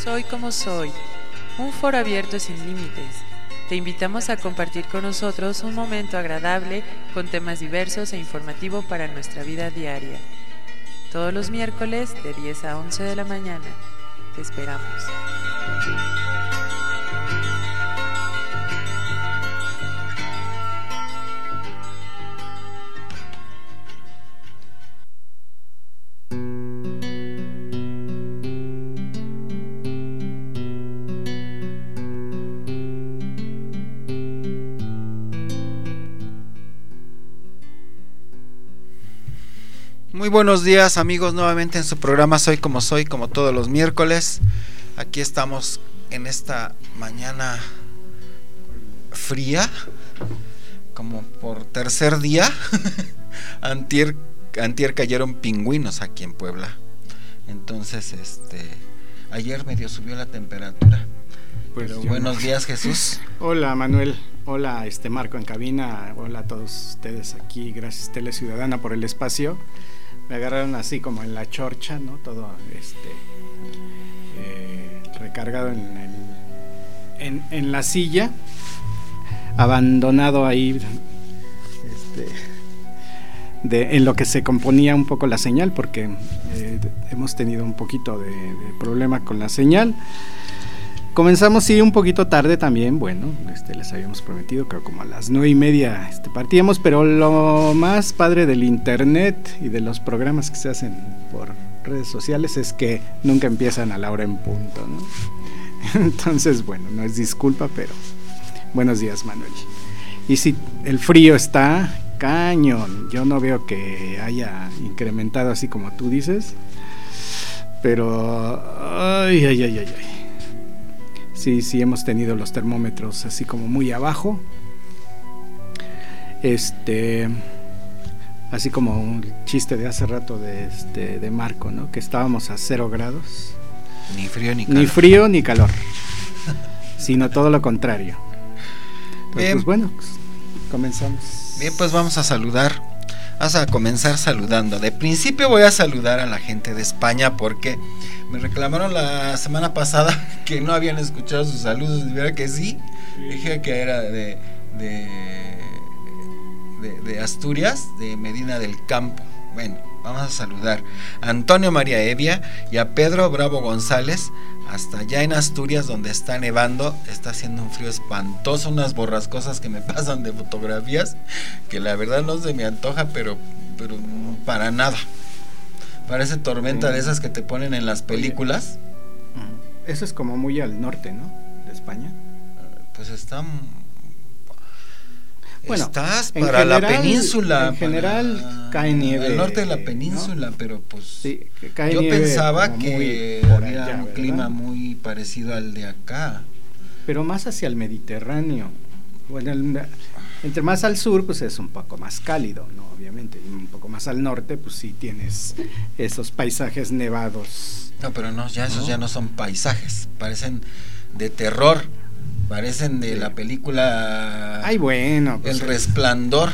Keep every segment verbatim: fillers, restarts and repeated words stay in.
Soy como soy, un foro abierto sin límites. Te invitamos a compartir con nosotros un momento agradable con temas diversos e informativo para nuestra vida diaria. Todos los miércoles de diez a once de la mañana. Te esperamos. Muy buenos días, amigos, nuevamente en su programa Soy como soy, como todos los miércoles. Aquí estamos en esta mañana fría, como por tercer día. antier, antier cayeron pingüinos aquí en Puebla. Entonces, este, ayer medio subió la temperatura. Pues Pero buenos no. días, Jesús. Hola, Manuel. Hola, este Marco en cabina. Hola a todos ustedes aquí. Gracias, Tele Ciudadana, por el espacio. Me agarraron así como en la chorcha, ¿no? Todo este eh, recargado en, el, en, en la silla, abandonado ahí, este, de, en lo que se componía un poco la señal, porque eh, hemos tenido un poquito de, de problema con la señal. Comenzamos sí un poquito tarde también, bueno, este, les habíamos prometido, creo como a las nueve y media este, partíamos, pero lo más padre del internet y de los programas que se hacen por redes sociales es que nunca empiezan a la hora en punto, ¿no? Entonces, bueno, no es disculpa, pero buenos días, Manuel. Y si el frío está cañón, yo no veo que haya incrementado así como tú dices, pero ay, ay, ay, ay, ay. Sí, sí hemos tenido los termómetros así como muy abajo. Este, así como un chiste de hace rato de este de Marco, ¿no? Que estábamos a cero grados. Ni frío ni calor. Ni frío ni calor. Sino todo lo contrario. Entonces, bien. Pues bueno, pues, comenzamos. Bien, pues vamos a saludar. Vamos a comenzar saludando. De principio voy a saludar a la gente de España porque me reclamaron la semana pasada que no habían escuchado sus saludos. Y verá que sí. Dije que era de, de, de, de Asturias, de Medina del Campo. Bueno, vamos a saludar a Antonio María Evia y a Pedro Bravo González, hasta allá en Asturias, donde está nevando. Está haciendo un frío espantoso, unas borrascosas que me pasan de fotografías, que la verdad no se me antoja, pero, pero para nada. Parece tormenta sí. de esas que te ponen en las películas. Oye, eso es como muy al norte, ¿no? De España. Pues está... Bueno, estás para general, la península. En general para, cae nieve. Al norte de la península, ¿no? Pero pues sí, que cae yo nieve pensaba que había allá, un ¿verdad? clima muy parecido al de acá. Pero más hacia el Mediterráneo. Bueno, el, entre más al sur, pues es un poco más cálido, ¿no? Obviamente. Y un poco más al norte, pues sí tienes esos paisajes nevados. No, pero no, ya esos ¿no? ya no son paisajes, parecen de terror. Parecen de sí. la película Ay, bueno, pues El Resplandor.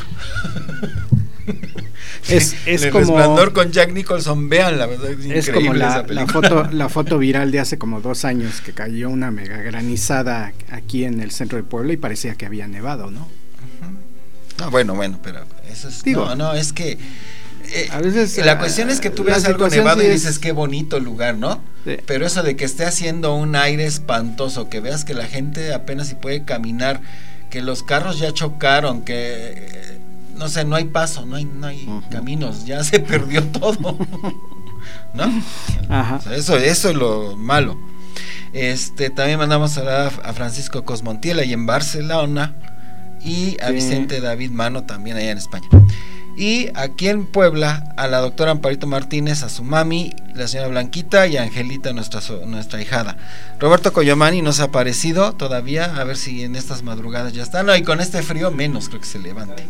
Es, es El como, Resplandor con Jack Nicholson, vean, la verdad es, es increíble como la, esa película. la foto, la foto viral de hace como dos años que cayó una mega granizada aquí en el centro de Puebla y parecía que había nevado, ¿no? Uh-huh. No, bueno, bueno, pero eso es Digo, no, no, es que eh, a veces la cuestión es que tú veas algo nevado sí y dices es... qué bonito lugar, ¿no? Sí. Pero eso de que esté haciendo un aire espantoso, que veas que la gente apenas si puede caminar, que los carros ya chocaron, que no sé, no hay paso, no hay, no hay uh-huh. caminos, ya se perdió todo, ¿no? Ajá. O sea, eso, eso es lo malo. Este, también mandamos a, a Francisco Cosmontiel ahí en Barcelona y a sí. Vicente David Mano también allá en España. Y aquí en Puebla a la doctora Amparito Martínez, a su mami, la señora Blanquita, y a Angelita, nuestra, nuestra ahijada. Roberto Coyomani no se ha aparecido todavía, a ver si en estas madrugadas ya está. No, y con este frío menos creo que se levante.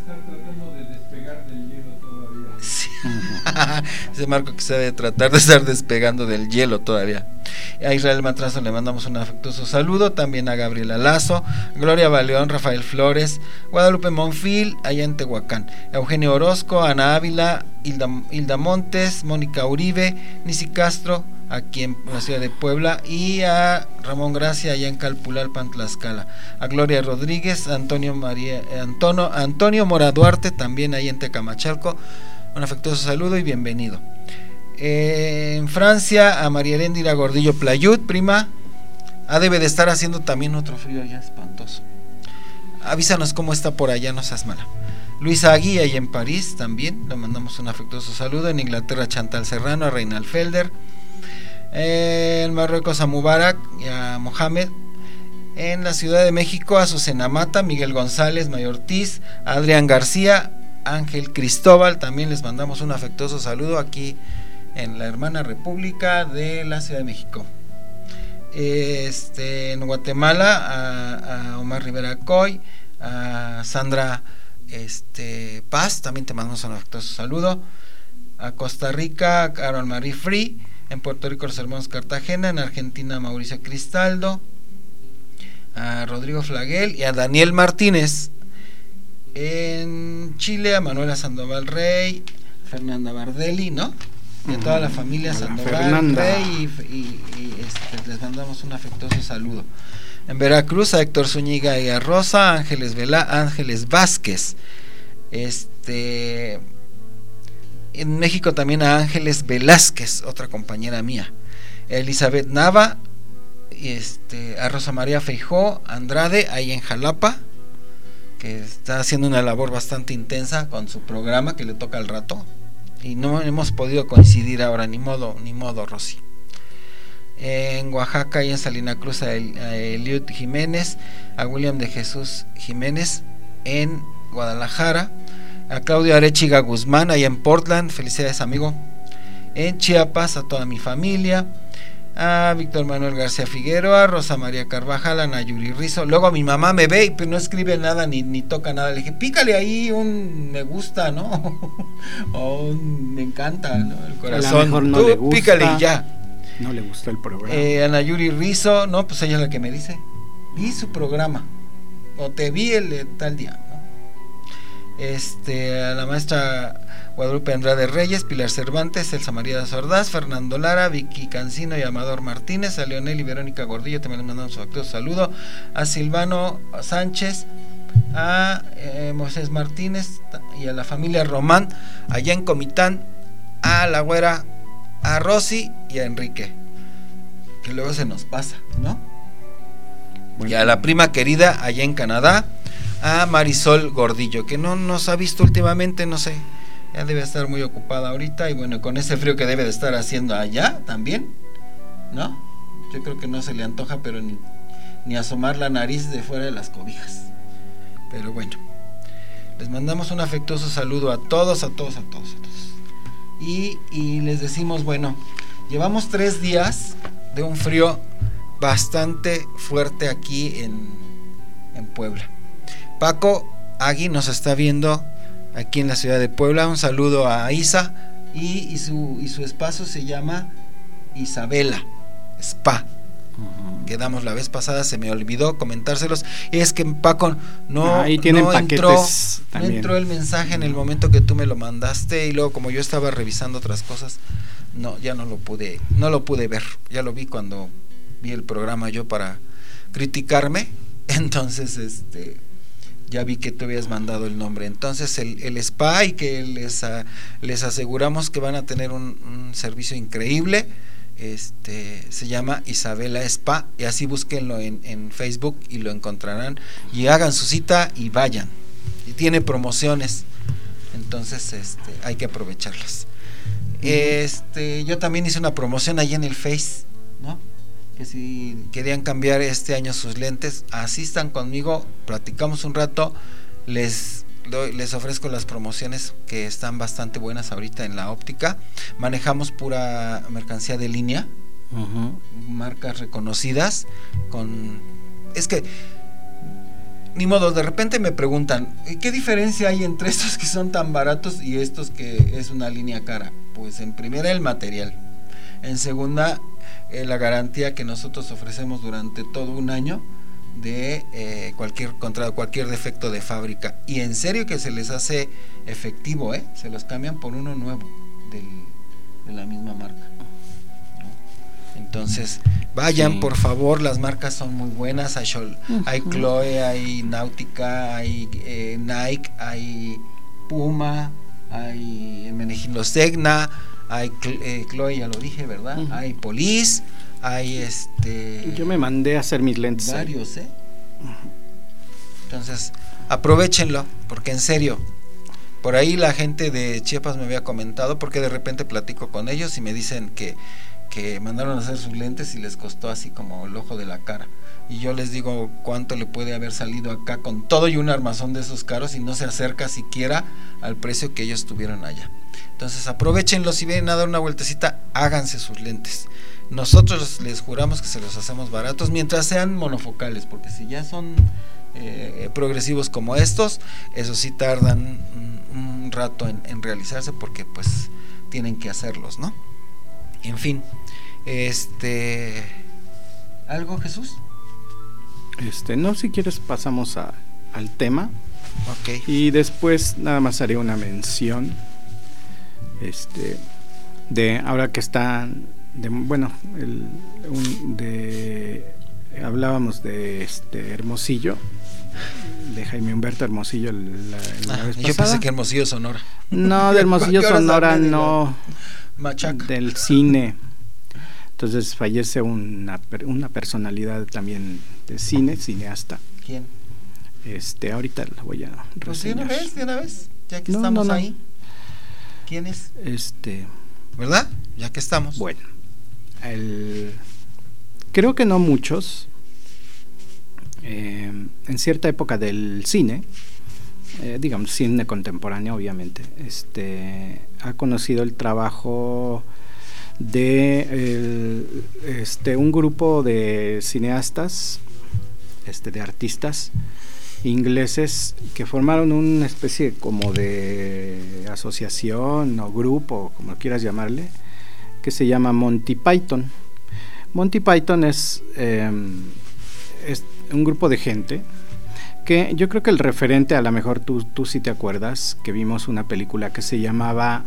Sí. Ese Marco que se debe tratar de estar despegando del hielo todavía. A Israel Matrazo le mandamos un afectuoso saludo, también a Gabriela Lazo, Gloria Baleón, Rafael Flores, Guadalupe Monfil, allá en Tehuacán, Eugenio Orozco, Ana Ávila, Hilda, Hilda Montes, Mónica Uribe, Nisi Castro, aquí en la ciudad de Puebla, y a Ramón Gracia allá en Calpulalpan, Tlaxcala, a Gloria Rodríguez, a Antonio María Antonio, Antonio Mora Duarte, también ahí en Tecamachalco, un afectuoso saludo y bienvenido. Eh, en Francia, a María Heréndira Gordillo Playut, prima, ah, debe de estar haciendo también otro frío ya espantoso. Avísanos cómo está por allá, no seas mala. Luisa Agui, ahí en París también, le mandamos un afectuoso saludo. En Inglaterra, Chantal Serrano, a Reinald Felder. Eh, en Marruecos, a Mubarak y a Mohamed. En la Ciudad de México, a Susana Mata, Miguel González, May Ortiz, a Adrián García, Ángel Cristóbal, también les mandamos un afectuoso saludo aquí en la hermana República de la Ciudad de México. Este, en Guatemala, a, a Omar Rivera Coy, a Sandra este, Paz, también te mandamos un afectuoso saludo. A Costa Rica, a Carol Marie Free. En Puerto Rico, los hermanos Cartagena. En Argentina, Mauricio Cristaldo, a Rodrigo Flaguel y a Daniel Martínez. En Chile, a Manuela Sandoval Rey, Fernanda Bardelli, ¿no? De toda la familia Sandoval Rey, y, y, y este, les mandamos un afectuoso saludo. En Veracruz, a Héctor Zúñiga y a Rosa, Ángeles Vela, Ángeles Vázquez. Este, en México también a Ángeles Velázquez, otra compañera mía. Elizabeth Nava, este, a Rosa María Feijó Andrade, ahí en Jalapa, que está haciendo una labor bastante intensa con su programa que le toca al rato. Y no hemos podido coincidir ahora, ni modo, ni modo, Rosy. En Oaxaca y en Salina Cruz, a, El, a Eliud Jiménez, a William de Jesús Jiménez. En Guadalajara, a Claudio Arechiga Guzmán, ahí en Portland, felicidades, amigo. En Chiapas, a toda mi familia, a Víctor Manuel García Figueroa, Rosa María Carvajal, a Nayuri Rizo. Luego mi mamá me ve y pues no escribe nada ni, ni toca nada. Le dije, pícale ahí un me gusta, ¿no? O un me encanta, ¿no? El corazón. No Tú le gusta, pícale y ya. No le gusta el programa. Eh, a Nayuri Rizo, no, pues ella es la que me dice, vi su programa, o te vi el de tal día, ¿no? Este, a la maestra Guadalupe Andrade Reyes, Pilar Cervantes, Elsa María de Ordaz, Fernando Lara, Vicky Cancino y Amador Martínez, a Leonel y Verónica Gordillo, también les mandamos un afectuoso saludo. A Silvano Sánchez, a eh, Moisés Martínez y a la familia Román, allá en Comitán, a la güera, a Rosy y a Enrique, que luego se nos pasa, ¿no? Bueno. Y a la prima querida allá en Canadá, a Marisol Gordillo, que no nos ha visto últimamente, no sé, ya debe estar muy ocupada ahorita, y bueno, con ese frío que debe de estar haciendo allá también, ¿no? Yo creo que no se le antoja, pero ni, ni asomar la nariz de fuera de las cobijas. Pero bueno, les mandamos un afectuoso saludo a todos, a todos, a todos, a todos. Y, y les decimos, bueno, llevamos tres días de un frío bastante fuerte aquí en, en Puebla. Paco Agui nos está viendo aquí en la ciudad de Puebla. Un saludo a Isa y, y, su, y su espacio se llama Isabela Spa. Uh-huh. Quedamos la vez pasada, se me olvidó comentárselos. Y es que Paco no, ah, no entró, no entró el mensaje en el momento que tú me lo mandaste, y luego como yo estaba revisando otras cosas, no, ya no lo pude, no lo pude ver. Ya lo vi cuando vi el programa yo para criticarme. Entonces, este, ya vi que tú habías mandado el nombre. Entonces el, el spa, y que les, a, les aseguramos que van a tener un, un servicio increíble. Este, se llama Isabela Spa, y así búsquenlo en, en Facebook y lo encontrarán, y hagan su cita y vayan, y tiene promociones, entonces este, hay que aprovecharlas. Este, yo también hice una promoción ahí en el Face, ¿no? Que si querían cambiar este año sus lentes, asistan conmigo, platicamos un rato, les les ofrezco las promociones que están bastante buenas ahorita en la óptica. Manejamos pura mercancía de línea, uh-huh. marcas reconocidas, con es que ni modo, de repente me preguntan, ¿qué diferencia hay entre estos que son tan baratos y estos que es una línea cara? Pues en primera, el material. En segunda, eh, la garantía que nosotros ofrecemos durante todo un año de eh, cualquier contra cualquier defecto de fábrica, y en serio que se les hace efectivo, ¿eh? Se los cambian por uno nuevo del, de la misma marca, ¿no? Entonces, vayan sí. por favor, las marcas son muy buenas, hay, Shol, uh-huh. hay Chloe, hay Náutica, hay eh, Nike, hay Puma, hay Hermenegildo Zegna, hay eh, Chloe, ya lo dije, ¿verdad? Uh-huh. Hay Police, hay este... Yo me mandé a hacer mis lentes. Varios, ¿eh? Uh-huh. Entonces, aprovéchenlo, porque en serio, por ahí la gente de Chiapas me había comentado, porque de repente platico con ellos y me dicen que, que mandaron a hacer sus lentes y les costó así como el ojo de la cara. Y yo les digo cuánto le puede haber salido acá con todo y un armazón de esos caros y no se acerca siquiera al precio que ellos tuvieron allá. Entonces aprovechenlo, si vienen a dar una vueltecita, háganse sus lentes. Nosotros les juramos que se los hacemos baratos mientras sean monofocales, porque si ya son eh, progresivos como estos, eso sí tardan un, un rato en, en realizarse, porque pues tienen que hacerlos, ¿no? En fin, este, ¿algo, Jesús? Este, no, si quieres pasamos a, al tema. Okay. Y después nada más haré una mención, este, de ahora que están, de, bueno, el, un, de, hablábamos de este Hermosillo, de Jaime Humberto Hermosillo la, la ah, vez yo pasada. pensé que Hermosillo Sonora. No, de Hermosillo Sonora no, Machaca. Del cine. Entonces fallece una, una personalidad también de cine, cineasta. ¿Quién? Este, ahorita la voy a reseñar. Pues de una vez, de una vez, ya que no, estamos no, no. ahí. ¿Quién es? Este, ¿verdad? Ya que estamos. Bueno, el, creo que no muchos, eh, en cierta época del cine, eh, digamos cine contemporáneo obviamente, este, ha conocido el trabajo de el, este, un grupo de cineastas, este, de artistas ingleses que formaron una especie como de asociación o grupo, como quieras llamarle, que se llama Monty Python. Monty Python es, eh, es un grupo de gente que yo creo que el referente, a lo mejor tú, tú sí te acuerdas, que vimos una película que se llamaba,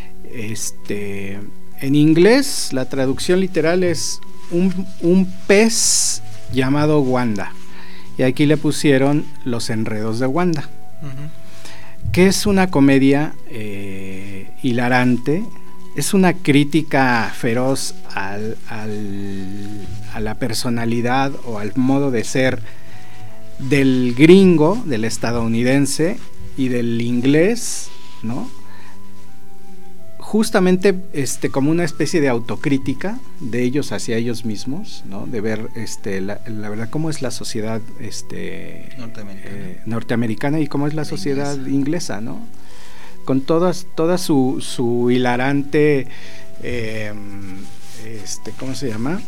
este, en inglés la traducción literal es un, un pez llamado Wanda. Y aquí le pusieron Los enredos de Wanda, uh-huh. que es una comedia eh, hilarante, es una crítica feroz al, al, a la personalidad o al modo de ser del gringo, del estadounidense y del inglés, ¿no? Justamente este, como una especie de autocrítica de ellos hacia ellos mismos, ¿no? De ver este, la, la verdad cómo es la sociedad este, norteamericana. Eh, norteamericana y cómo es la, la sociedad inglesa, inglesa, ¿no? Con todas, toda su, su hilarante, eh, este, ¿cómo se llama?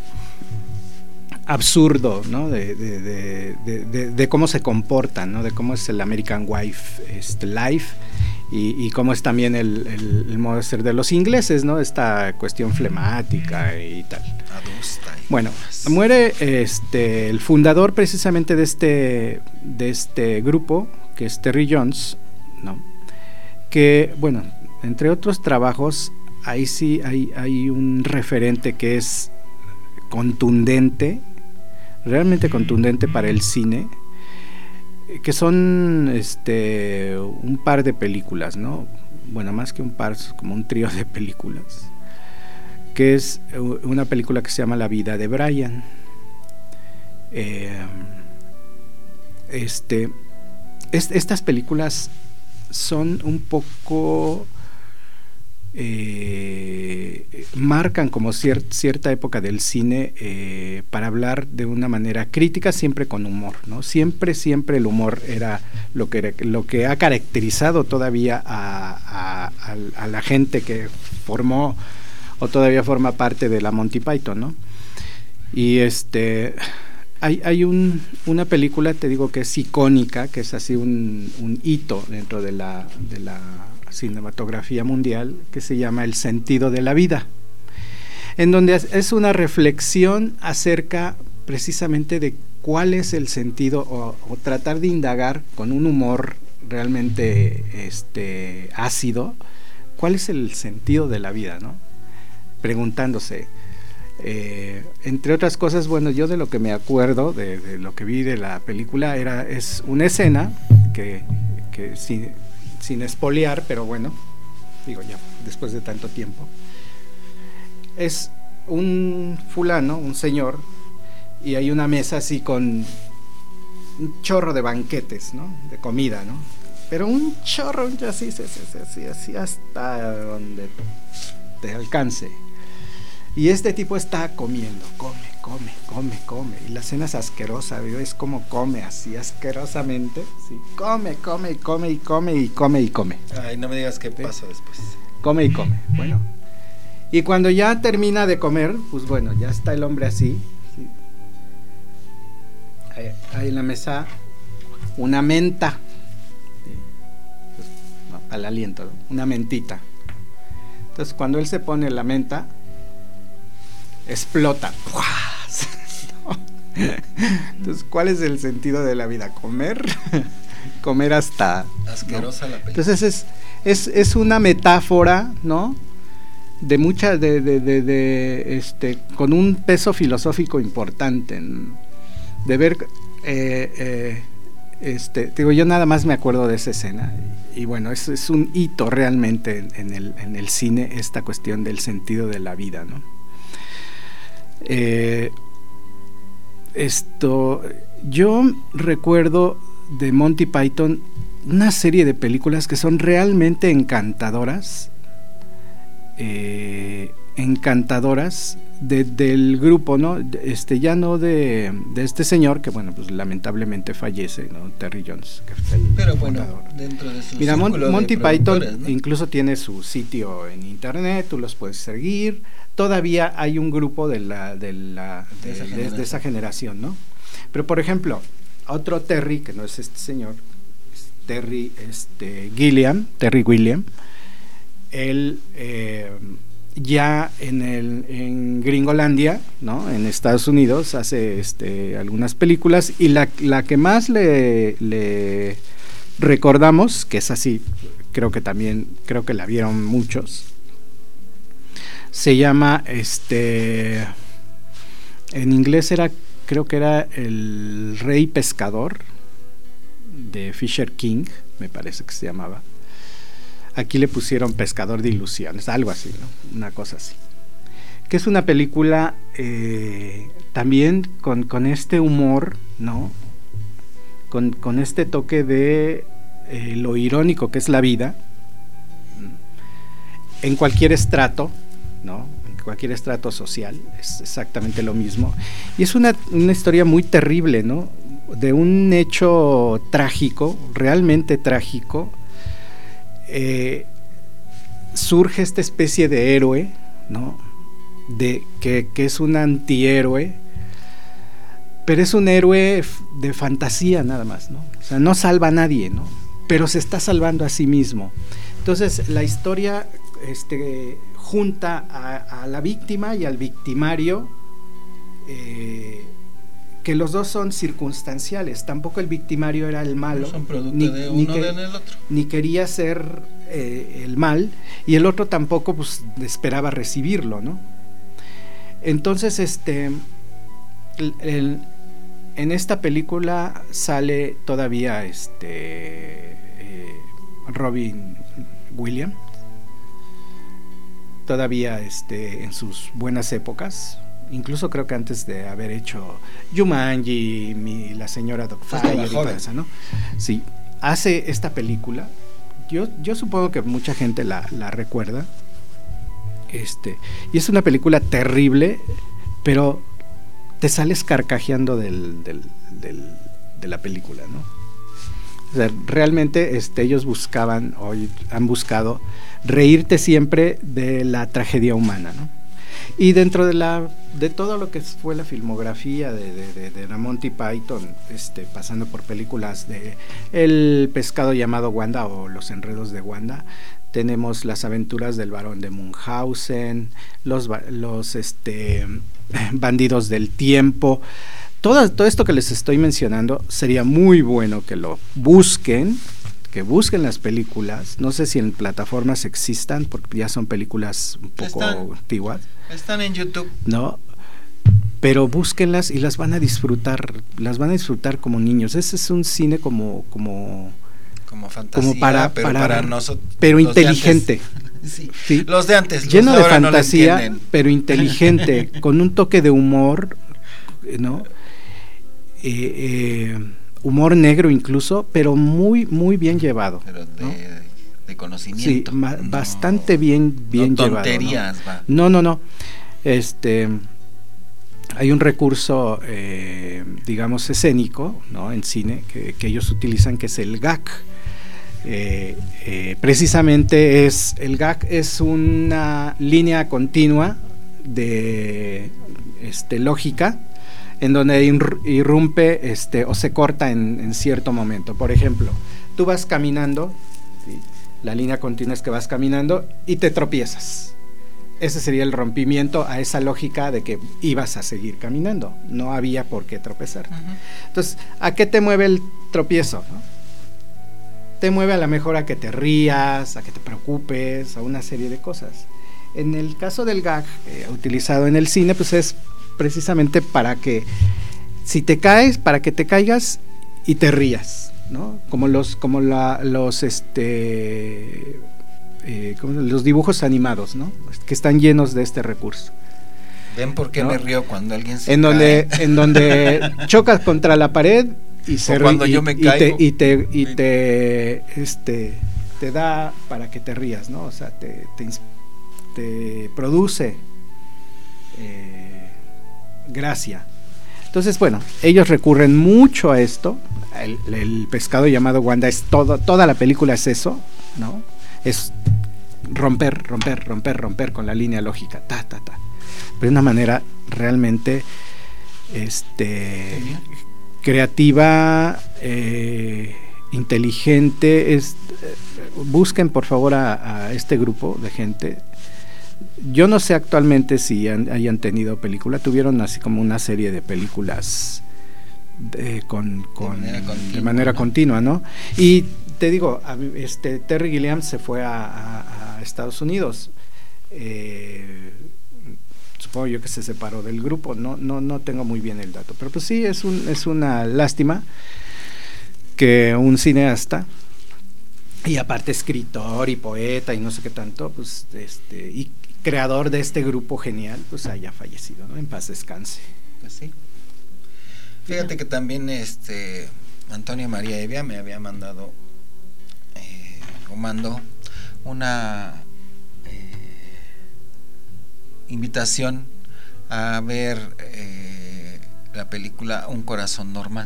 Absurdo, ¿no? De, de, de, de, de, de cómo se comportan, ¿no? De cómo es el American Wife, este, Life. Y, y cómo es también el, el, el modo de ser de los ingleses, ¿no? Esta cuestión flemática y tal. Bueno, muere este el fundador precisamente de este de este grupo, que es Terry Jones, ¿no? Que, bueno, entre otros trabajos, ahí sí hay, hay un referente que es contundente, realmente contundente para el cine, que son este un par de películas, ¿no? Bueno, más que un par, como un trío de películas, que es una película que se llama La vida de Brian. Eh, este, es, estas películas son un poco eh, marcan como cier, cierta época del cine eh, para hablar de una manera crítica, siempre con humor, ¿no? Siempre, siempre el humor era lo que, lo que ha caracterizado todavía a, a, a, a la gente que formó o todavía forma parte de la Monty Python, ¿no? Y este hay, hay un, una película, te digo, que es icónica, que es así un, un hito dentro de la, de la cinematografía mundial, que se llama El sentido de la vida, en donde es una reflexión acerca precisamente de cuál es el sentido, o, o tratar de indagar con un humor realmente este, ácido, cuál es el sentido de la vida, ¿no? Preguntándose. Eh, entre otras cosas, bueno, yo de lo que me acuerdo, de, de lo que vi de la película, era es una escena que, que sin, sin espolear, pero bueno, digo ya, después de tanto tiempo, es un fulano, un señor, y hay una mesa así con un chorro de banquetes, ¿no? De comida, ¿no? Pero un chorro, así, así, así, así hasta donde te alcance. Y este tipo está comiendo, come, come, come, come. Y la cena es asquerosa, ¿ves cómo come así asquerosamente? Sí, come, come, come y come y come y come. Ay, no me digas qué ¿sí? pasa después. Come y come, bueno. Y cuando ya termina de comer, pues bueno, ya está el hombre así. ¿sí? Hay, hay en la mesa una menta. ¿sí? Pues, no, al aliento, ¿no? Una mentita. Entonces cuando él se pone la menta, explota. ¿no? Entonces, ¿cuál es el sentido de la vida? Comer, comer hasta asquerosa, ¿no? La película. Entonces es, es, es una metáfora, ¿no? De mucha, de, de, de, de este, con un peso filosófico importante, ¿no? De ver, eh, eh, este, digo, yo nada más me acuerdo de esa escena y, y bueno, es, es un hito realmente en, en el, en el cine, esta cuestión del sentido de la vida, ¿no? Eh, esto yo recuerdo de Monty Python una serie de películas que son realmente encantadoras eh, encantadoras de, del grupo, ¿no? Este, ya no de, de este señor que bueno, pues lamentablemente fallece, ¿no? Terry Jones, que es el pero bueno, dentro de su Mira, Mon- Monty de Python, ¿no? Incluso tiene su sitio en internet, tú los puedes seguir. Todavía hay un grupo de la de la de, de, esa, de, generación. de esa generación, ¿no? Pero por ejemplo, otro Terry, que no es este señor, es Terry este Gilliam, Terry Gilliam, él eh, ya en el en Gringolandia, ¿no? En Estados Unidos hace este algunas películas y la, la que más le, le recordamos, que es así, creo que también creo que la vieron muchos. Se llama, este, en inglés era, creo que era El Rey Pescador, de Fisher King, me parece que se llamaba. Aquí le pusieron Pescador de Ilusiones, algo así, ¿no? Una cosa así. Que es una película eh, también con, con este humor, ¿no? Con, con este toque de eh, lo irónico que es la vida, en cualquier estrato, ¿no? En cualquier estrato social es exactamente lo mismo y es una, una historia muy terrible, ¿no? De un hecho trágico, realmente trágico, eh, surge esta especie de héroe, ¿no? De, que, que es un antihéroe, pero es un héroe de fantasía nada más, ¿no? O sea, no salva a nadie, ¿no? Pero se está salvando a sí mismo. Entonces la historia este junta a, a la víctima y al victimario, eh, que los dos son circunstanciales. Tampoco el victimario era el malo, no son producto ni, de ni uno que, en el otro, ni quería ser eh, el mal, y el otro tampoco pues esperaba recibirlo, ¿no? Entonces este el, el, en esta película sale todavía este eh, Robin Williams, todavía este, en sus buenas épocas, incluso creo que antes de haber hecho Jumanji, mi, la señora Dogfire y todo eso, ¿no? Sí, hace esta película, yo, yo supongo que mucha gente la, la recuerda, este, y es una película terrible, pero te sales carcajeando del, del, del, de la película, ¿no? O sea, realmente este, ellos buscaban, o han buscado, reírte siempre de la tragedia humana, ¿no? Y dentro de la de todo lo que fue la filmografía de, de, de, de Monty Python, este, pasando por películas de El pescado llamado Wanda o Los enredos de Wanda, tenemos Las aventuras del barón de Munchausen, los, los este, bandidos del tiempo. Todo, todo esto que les estoy mencionando sería muy bueno que lo busquen, que busquen las películas, no sé si en plataformas existan, porque ya son películas un poco están, antiguas. Están en YouTube. No, pero búsquenlas y las van a disfrutar, las van a disfrutar como niños. Ese es un cine como como como fantasía, como para, pero para, para nosotros, pero inteligente. Sí. Sí. Los de antes, los lleno de, de fantasía, no pero inteligente, con un toque de humor, ¿no? Eh, eh, humor negro incluso, pero muy muy bien llevado. Pero de, ¿no? de conocimiento. Sí, ma- no, bastante bien bien no llevado. Tonterías, ¿no? va. No, no, no. Este, hay un recurso, eh, digamos, escénico, ¿no? En cine que, que ellos utilizan, que es el gag. Eh, eh, precisamente es el gag es una línea continua de este, lógica, en donde irrumpe este, o se corta en, en cierto momento. Por ejemplo, tú vas caminando, ¿sí? La línea continua es que vas caminando y te tropiezas. Ese sería el rompimiento a esa lógica de que ibas a seguir caminando, no había por qué tropezar. Uh-huh. Entonces, ¿a qué te mueve el tropiezo, no? Te mueve a la mejor a que te rías, a que te preocupes, a una serie de cosas. En el caso del gag eh, utilizado en el cine, pues es precisamente para que si te caes, para que te caigas y te rías, ¿no? Como los, como la, los, este, eh, como los dibujos animados, ¿no? Que están llenos de este recurso. ¿Ven por qué ¿no? me río cuando alguien se en cae? Donde, en donde chocas contra la pared y se ríe, cuando y, yo me y caigo te, y te, y te, este, te da para que te rías, ¿no? O sea, te, te, te produce eh, gracia. Entonces, bueno, ellos recurren mucho a esto. El, el pescado llamado Wanda es todo, toda la película es eso, ¿no? Es romper, romper, romper, romper con la línea lógica, ta, ta, ta. Pero de una manera realmente, este, creativa, eh, inteligente. Es, eh, busquen por favor a, a este grupo de gente. Yo no sé actualmente si han, hayan tenido película, tuvieron así como una serie de películas de, con, con, de manera continua, de manera continua, ¿no? Y te digo, este Terry Gilliam se fue a, a, a Estados Unidos, eh, supongo yo que se separó del grupo, no, no, no tengo muy bien el dato, pero pues sí, es, un, es una lástima que un cineasta, y aparte escritor y poeta y no sé qué tanto, pues este y creador de este grupo genial, pues haya fallecido, ¿no? En paz descanse. Pues sí. Fíjate que también este Antonio María Evia me había mandado eh, o mandó una eh, invitación a ver eh, la película Un Corazón Normal.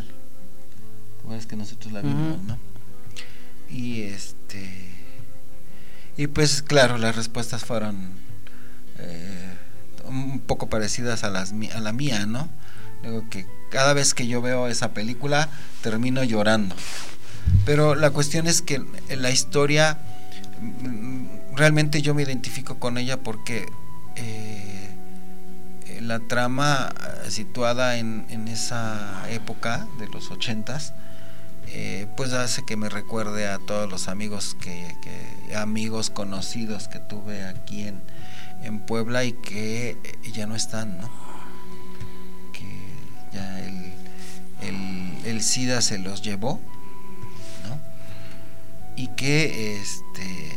Es que nosotros la vimos, uh-huh. ¿no? Y este y pues claro, las respuestas fueron eh, un poco parecidas a las a la mía, ¿no? Digo que cada vez que yo veo esa película termino llorando, pero la cuestión es que la historia realmente yo me identifico con ella porque eh, la trama situada en, en esa época de los ochentas Eh, pues hace que me recuerde a todos los amigos que, que amigos conocidos que tuve aquí en, en Puebla y que ya no están, ¿no? Que ya el, el, el SIDA se los llevó, ¿no? Y que este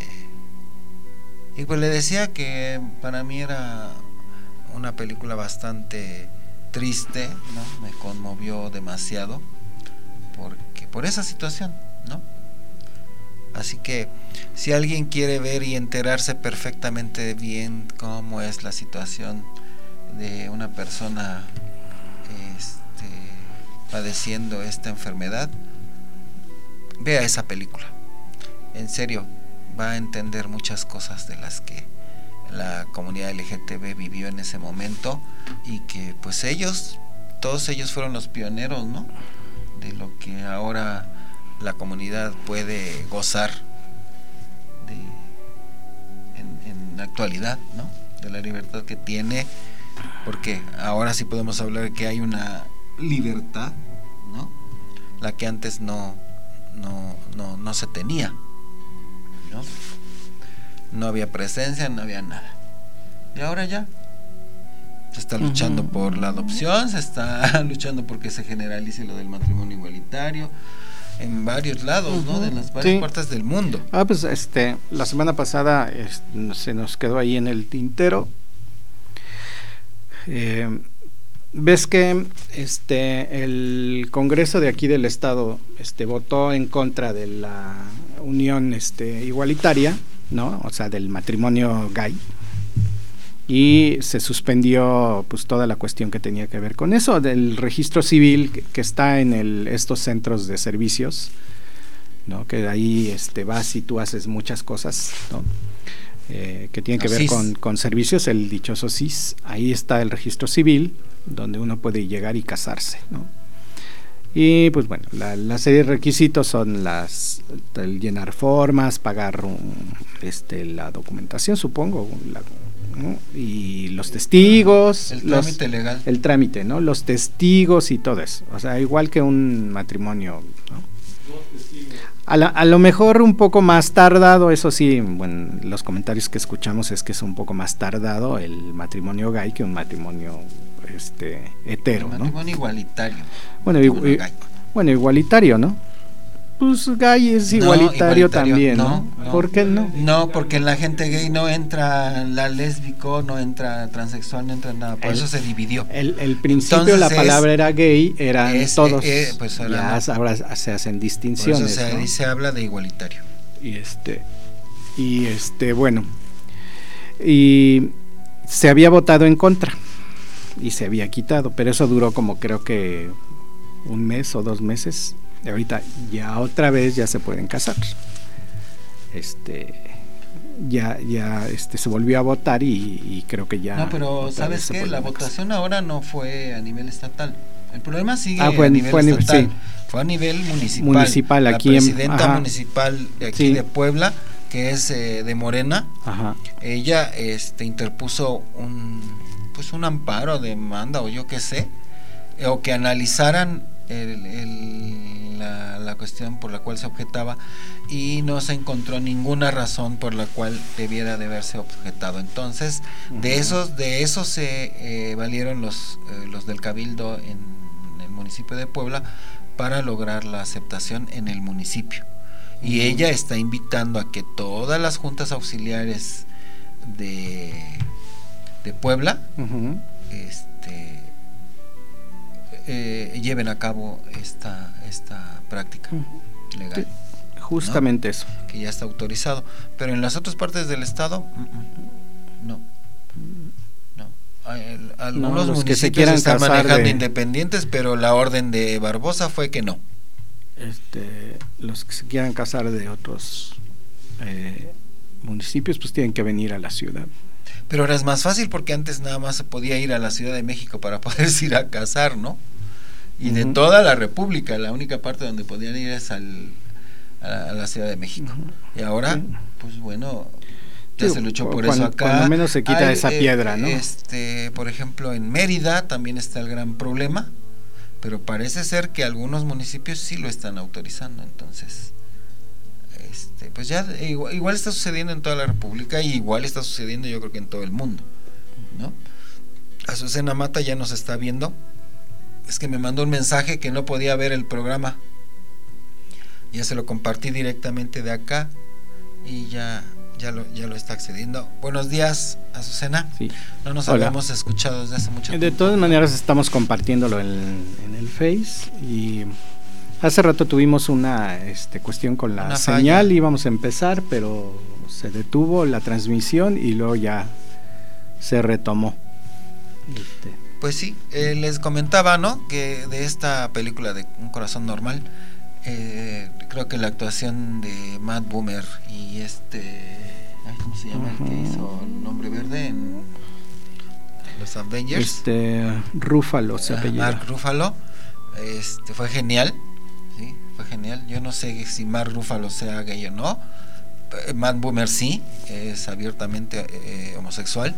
y pues le decía que para mí era una película bastante triste, ¿no? Me conmovió demasiado porque por esa situación, ¿no? Así que si alguien quiere ver y enterarse perfectamente bien cómo es la situación de una persona este, padeciendo esta enfermedad, vea esa película. En serio, va a entender muchas cosas de las que la comunidad L G T B vivió en ese momento y que pues ellos, todos ellos fueron los pioneros, ¿no? De lo que ahora la comunidad puede gozar de, en, en la actualidad, ¿no? De la libertad que tiene, porque ahora sí podemos hablar que hay una libertad, ¿no? La que antes no, no, no, no se tenía, ¿no? No había presencia, no había nada. Y ahora ya se está luchando uh-huh. por la adopción, se está luchando porque se generalice lo del matrimonio igualitario en varios lados, uh-huh. ¿no? De las varias sí. partes del mundo. Ah, pues este, la semana pasada este, se nos quedó ahí en el tintero. Eh, ves que este el Congreso de aquí del estado este votó en contra de la unión este igualitaria, ¿no? O sea, del matrimonio gay, y se suspendió pues toda la cuestión que tenía que ver con eso del registro civil que, que está en el estos centros de servicios, ¿no? Que ahí este vas y tú haces muchas cosas, ¿no? Eh, que tienen que ver con, con servicios, el dichoso S I S. Ahí está el registro civil donde uno puede llegar y casarse, ¿no? Y pues bueno, la, la serie de requisitos son las el llenar formas, pagar un, este la documentación, supongo, la, ¿no? Y los testigos, el los, trámite legal, el trámite, ¿no? Los testigos y todo eso, o sea, igual que un matrimonio, ¿no? A, la, a lo mejor un poco más tardado, eso sí, bueno, los comentarios que escuchamos es que es un poco más tardado el matrimonio gay que un matrimonio este hetero, el matrimonio ¿no? igualitario. Bueno, igu bueno, igualitario, ¿no? Pues gay es igualitario, no, igualitario también, ¿no? ¿no? ¿Por qué no? No, porque en la gente gay no entra la lésbico, no entra transexual, no entra nada, por el, eso se dividió. El, el principio Entonces la palabra es, era gay, eran es, todos, eh, pues ahora, ya no. ahora se hacen distinciones. Por eso se, ¿no? se habla de igualitario. Y este, y este, bueno, y se había votado en contra y se había quitado, pero eso duró como creo que un mes o dos meses. Y ahorita ya otra vez ya se pueden casar. Este ya ya este se volvió a votar y, y creo que ya. No, pero ¿sabes qué? La votación casar. ahora no fue a nivel estatal. El problema sigue ah, fue, a nivel fue estatal. Sí. Fue a nivel municipal. Municipal aquí la presidenta en, municipal de aquí sí. de Puebla, que es eh, de Morena. Ajá. Ella este interpuso un pues un amparo, demanda o yo qué sé, eh, o que analizaran el, el, la, la cuestión por la cual se objetaba, y no se encontró ninguna razón por la cual debiera de haberse objetado. Entonces, uh-huh. de esos de eso se eh, valieron los eh, los del Cabildo en, en el municipio de Puebla para lograr la aceptación en el municipio. Y uh-huh. ella está invitando a que todas las juntas auxiliares de de Puebla uh-huh. este Eh, lleven a cabo esta esta práctica uh-huh. legal. Sí, justamente, ¿no? Eso. Que ya está autorizado. Pero en las otras partes del estado, no. No. Hay, algunos no, municipios que se quieran están casar manejando de... independientes, pero la orden de Barbosa fue que no. Este, los que se quieran casar de otros eh, municipios, pues tienen que venir a la ciudad. Pero ahora es más fácil porque antes nada más se podía ir a la Ciudad de México para poderse ir a casar, ¿no? Y uh-huh. de toda la República, la única parte donde podían ir es al, a, a la Ciudad de México. Uh-huh. Y ahora, uh-huh. pues bueno, ya sí, se luchó por cuando, eso acá. Cuando menos se quita Hay, esa eh, piedra, ¿no? Este, por ejemplo, en Mérida también está el gran problema, pero parece ser que algunos municipios sí lo están autorizando, entonces... Este, pues ya igual, igual está sucediendo en toda la República y igual está sucediendo yo creo que en todo el mundo, ¿no? Azucena Mata ya nos está viendo, es que me mandó un mensaje que no podía ver el programa, ya se lo compartí directamente de acá y ya ya lo, ya lo está accediendo. Buenos días, Azucena. Sí. No nos Hola. habíamos escuchado desde hace mucho tiempo. De todas maneras estamos compartiéndolo en, en el Face, y hace rato tuvimos una este, cuestión con la una señal, falla. Íbamos a empezar, pero se detuvo la transmisión y luego ya se retomó. Este. Pues sí, eh, les comentaba, ¿no? Que de esta película de Un Corazón Normal, eh, creo que la actuación de Matt Bomer y este, ¿cómo se llama? Uh-huh. El que hizo El Hombre Verde en los Avengers. Este, Ruffalo se apellida. Mark Ruffalo, este, fue genial. Sí, fue genial. Yo no sé si Mark Ruffalo sea gay o no. Matt Bomer sí, es abiertamente eh, homosexual.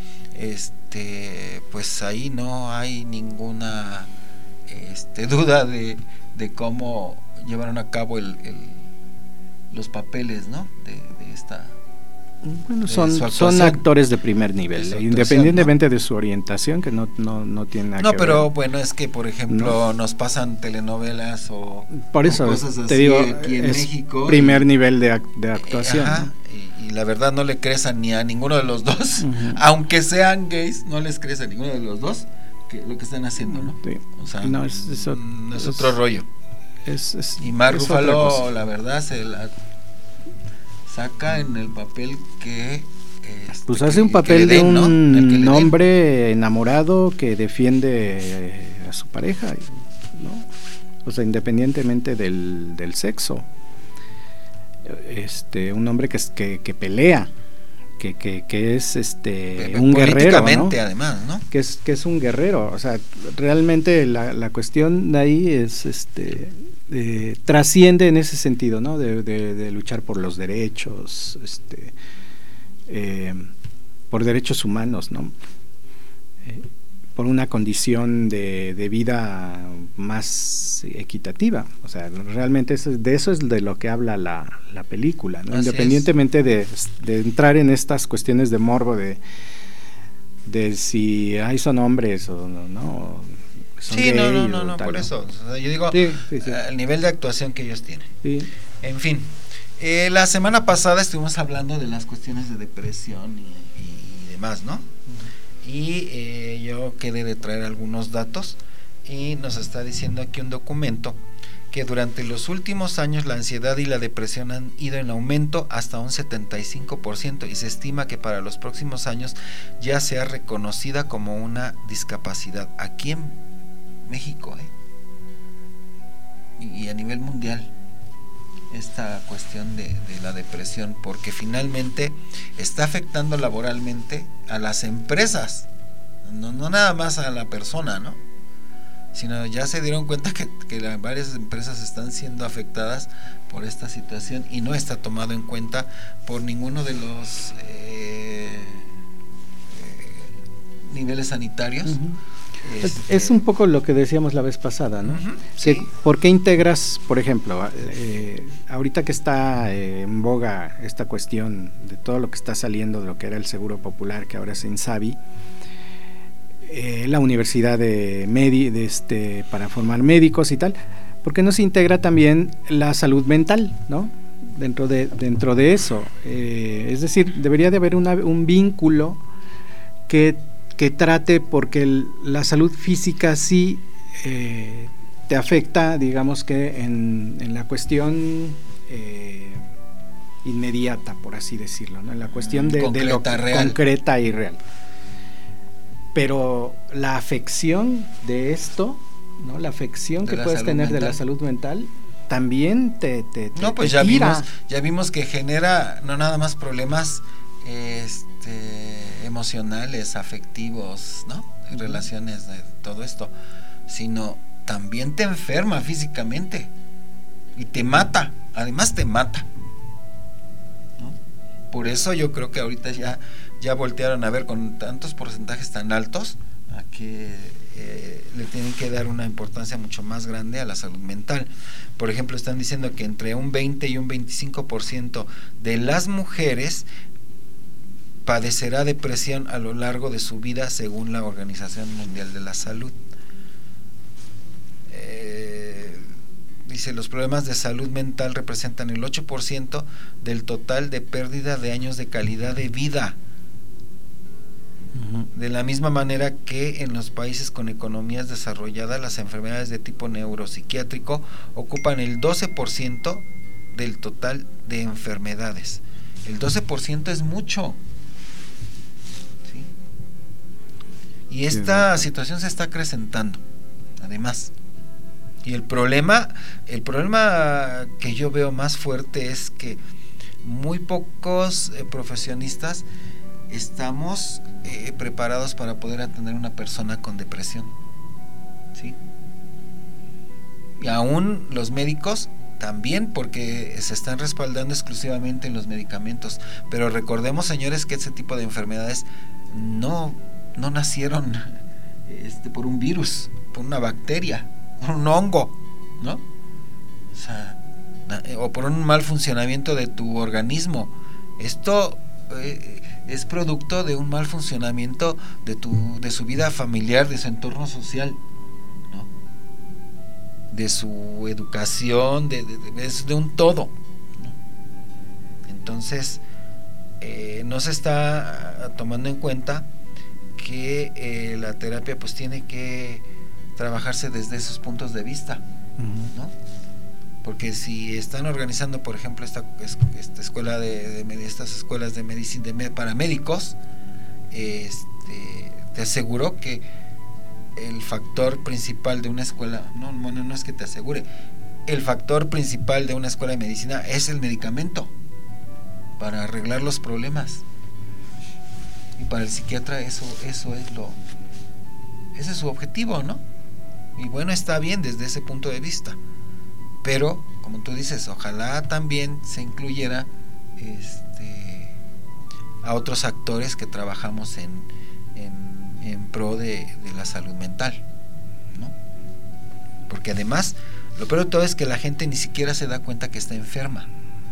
Este, pues ahí no hay ninguna este, duda de, de cómo llevaron a cabo el, el los papeles, ¿no? De, de esta Bueno, son, son actores de primer nivel, de independientemente, ¿no?, de su orientación, que no, no, no tiene nada no, que pero ver. bueno, es que por ejemplo no. nos pasan telenovelas o, por eso, o cosas así, te digo, aquí en es México. Primer y, nivel de, de actuación. Ajá, ¿no? y, y la verdad no le crees a ni a ninguno de los dos, uh-huh. aunque sean gays, no les crees a ninguno de los dos que lo que están haciendo, ¿no? Sí. O sea, no, es, es, es, es otro rollo. Es, es, y Mark Ruffalo, la verdad, se la saca en el papel que Este, pues hace un papel den, de un ¿no? hombre enamorado que defiende a su pareja, ¿no? O sea, independientemente del, del sexo, este, un hombre que, que, que pelea, que, que, que es este Pero, un guerrero, ¿no? Además, ¿no? Que es que es un guerrero, o sea, realmente la, la cuestión de ahí es este eh, trasciende en ese sentido, ¿no? De, de, de luchar por los derechos, este Eh, por derechos humanos, ¿no? Eh, por una condición de, de vida más equitativa, o sea, realmente eso, de eso es de lo que habla la, la película, ¿no? Independientemente de, de entrar en estas cuestiones de morbo de, de si hay son hombres o no, no son sí, no, no, no, no, tal, por ¿no? eso, o sea, yo digo, sí, sí, sí. el nivel de actuación que ellos tienen. Sí. En fin. Eh, la semana pasada estuvimos hablando de las cuestiones de depresión y, y demás, ¿no? Uh-huh. Y eh, yo quedé de traer algunos datos y nos está diciendo aquí un documento que durante los últimos años la ansiedad y la depresión han ido en aumento hasta un setenta y cinco por ciento y se estima que para los próximos años ya sea reconocida como una discapacidad aquí en México, ¿eh? y, y a nivel mundial. Esta cuestión de, de la depresión, porque finalmente está afectando laboralmente a las empresas, no, no nada más a la persona, ¿no? Sino ya se dieron cuenta que, que la, varias empresas están siendo afectadas por esta situación y no está tomado en cuenta por ninguno de los eh, eh, niveles sanitarios. Uh-huh. Es, es un poco lo que decíamos la vez pasada, ¿no? Uh-huh, que, sí. ¿Por qué integras, por ejemplo, eh, ahorita que está eh, en boga esta cuestión de todo lo que está saliendo de lo que era el Seguro Popular, que ahora es INSABI, eh, la Universidad de, Medi, de este para formar médicos y tal, ¿por qué no se integra también la salud mental, ¿no? Dentro de, dentro de eso, eh, es decir, debería de haber una, un vínculo que que trate, porque el, la salud física sí eh, te afecta, digamos que en, en la cuestión eh, inmediata, por así decirlo, ¿no? En la cuestión de, de lo real. concreta y real. Pero la afección de esto, ¿no? La afección de que puedes tener mental. De la salud mental también te, te, te no, pues te ya tira. vimos, ya vimos que genera no nada más problemas este emocionales, afectivos, ¿no? En relaciones de todo esto, sino también te enferma físicamente y te mata, además te mata, ¿no? Por eso yo creo que ahorita ya, ya voltearon a ver con tantos porcentajes tan altos a que eh, le tienen que dar una importancia mucho más grande a la salud mental. Por ejemplo, están diciendo que entre un veinte y un veinticinco por ciento de las mujeres padecerá depresión a lo largo de su vida según la Organización Mundial de la Salud. Eh, dice, los problemas de salud mental representan el ocho por ciento del total de pérdida de años de calidad de vida. Uh-huh. De la misma manera que en los países con economías desarrolladas, las enfermedades de tipo neuropsiquiátrico ocupan el doce por ciento del total de enfermedades. El doce por ciento es mucho. Y esta situación se está acrecentando, además. Y el problema, el problema que yo veo más fuerte es que muy pocos eh, profesionistas estamos eh, preparados para poder atender a una persona con depresión, ¿sí? Y aún los médicos también, porque se están respaldando exclusivamente en los medicamentos. Pero recordemos, señores, que ese tipo de enfermedades no no nacieron este, por un virus, por una bacteria, por un hongo, ¿no? o sea, o por un mal funcionamiento de tu organismo. Esto eh, es producto de un mal funcionamiento de tu de su vida familiar, de su entorno social, ¿no? De su educación, de, de, de, es de un todo, ¿no? Entonces eh, no se está tomando en cuenta que eh, la terapia pues tiene que trabajarse desde esos puntos de vista, ¿no? Porque si están organizando, por ejemplo, esta, esta escuela de, de estas escuelas de medicina de para médicos, este, te aseguro que el factor principal de una escuela, no, bueno, no es que te asegure, el factor principal de una escuela de medicina es el medicamento para arreglar los problemas. Y para el psiquiatra eso, eso es lo, ese es su objetivo, ¿no? Y bueno, está bien desde ese punto de vista. Pero, como tú dices, ojalá también se incluyera este, a otros actores que trabajamos en, en, en pro de, de la salud mental, ¿no? Porque además, lo peor de todo es que la gente ni siquiera se da cuenta que está enferma.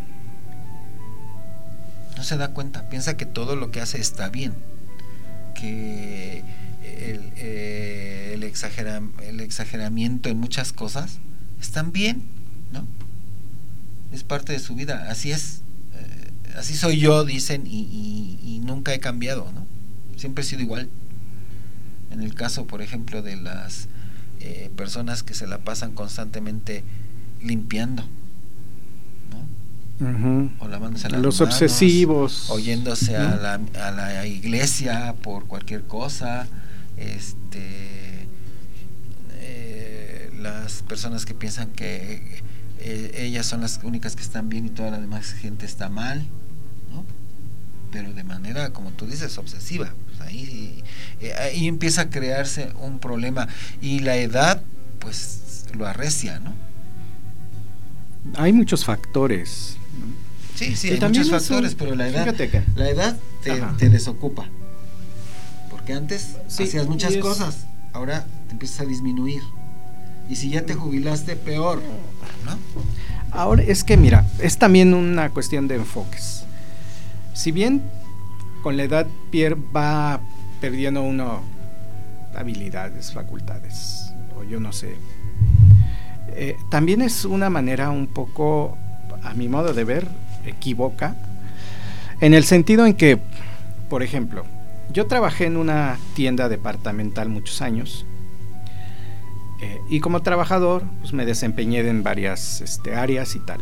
No se da cuenta, piensa que todo lo que hace está bien, que el, eh, el, exagera, el exageramiento en muchas cosas están bien, ¿no? Es parte de su vida, así es, eh, así soy yo, dicen, y, y, y nunca he cambiado, ¿no? Siempre he sido igual. En el caso, por ejemplo, de las eh, personas que se la pasan constantemente limpiando, ¿no? Uh-huh. O lavándose las los manos, obsesivos, oyéndose uh-huh. a, la, a la iglesia por cualquier cosa, este eh, las personas que piensan que eh, ellas son las únicas que están bien y toda la demás gente está mal, ¿no? Pero de manera, como tú dices, obsesiva. Pues ahí, eh, ahí empieza a crearse un problema y la edad pues lo arrecia, ¿no? Hay muchos factores. Sí, sí, hay muchos factores, un, pero la edad, que, la edad te, te desocupa. Porque antes sí, hacías muchas es, cosas, ahora te empiezas a disminuir. Y si ya te jubilaste, peor, ¿no? Ahora es que mira, es también una cuestión de enfoques. Si bien con la edad Pierre va perdiendo uno habilidades, facultades, o yo no sé, eh, también es una manera un poco, a mi modo de ver, equivoca, en el sentido en que, por ejemplo, yo trabajé en una tienda departamental muchos años, eh, y como trabajador pues me desempeñé en varias este, áreas y tal.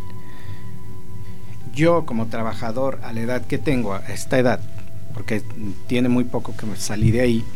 Yo como trabajador a la edad que tengo, a esta edad, porque tiene muy poco que me salí de ahí,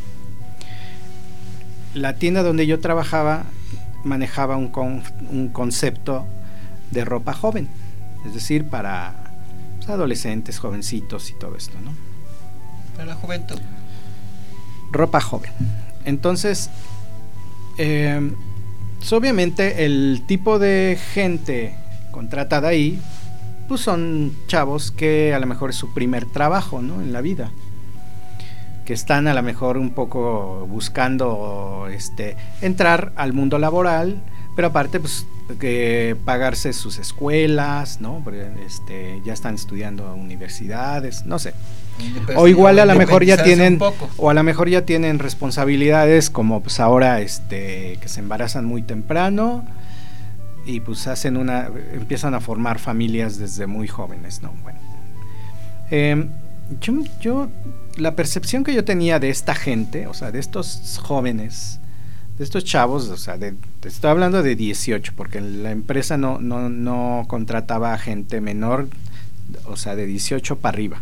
la tienda donde yo trabajaba manejaba un, con, un concepto de ropa joven, es decir, para pues, adolescentes, jovencitos y todo esto, ¿no? Para la juventud. Ropa joven. Entonces, eh, pues, obviamente el tipo de gente contratada ahí, pues son chavos que a lo mejor es su primer trabajo, ¿no? En la vida, que están a lo mejor un poco buscando este entrar al mundo laboral, pero aparte pues que pagarse sus escuelas, ¿no? Porque este ya están estudiando universidades, no sé. O igual a lo mejor ya tienen o a lo mejor ya tienen responsabilidades como pues ahora este que se embarazan muy temprano y pues hacen una empiezan a formar familias desde muy jóvenes, ¿no? Bueno. Eh, yo yo la percepción que yo tenía de esta gente, o sea, de estos jóvenes, de estos chavos, o sea, de, te estoy hablando de dieciocho, porque la empresa no, no, no contrataba a gente menor, o sea, de dieciocho para arriba.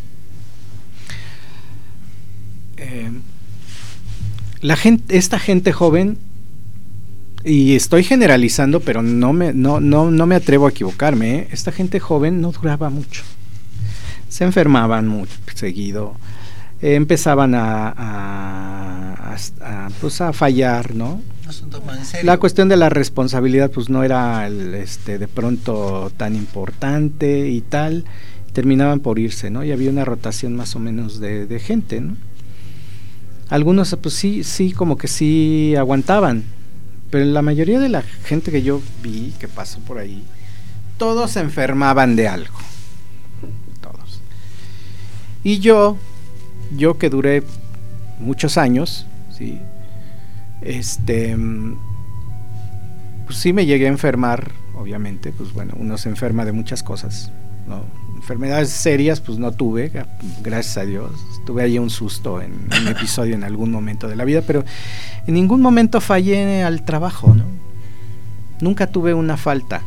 Eh, la gente, esta gente joven, y estoy generalizando, pero no me, no, no, no me atrevo a equivocarme, ¿eh? Esta gente joven no duraba mucho. Se enfermaban muy seguido, eh, empezaban a, a, a, a, pues a fallar, ¿no? No se toman en serio. La cuestión de la responsabilidad pues no era el, este, de pronto tan importante y tal, terminaban por irse, ¿no? Y había una rotación más o menos de, de gente, ¿no? Algunos pues sí, sí, como que sí aguantaban, pero la mayoría de la gente que yo vi, que pasó por ahí, todos se enfermaban de algo, todos. Y yo, yo que duré muchos años, ¿sí? Este, pues sí me llegué a enfermar, obviamente, pues bueno, uno se enferma de muchas cosas, ¿no? Enfermedades serias, pues no tuve, gracias a Dios. Tuve ahí un susto en un episodio en algún momento de la vida, pero en ningún momento fallé al trabajo, ¿no? Nunca tuve una falta.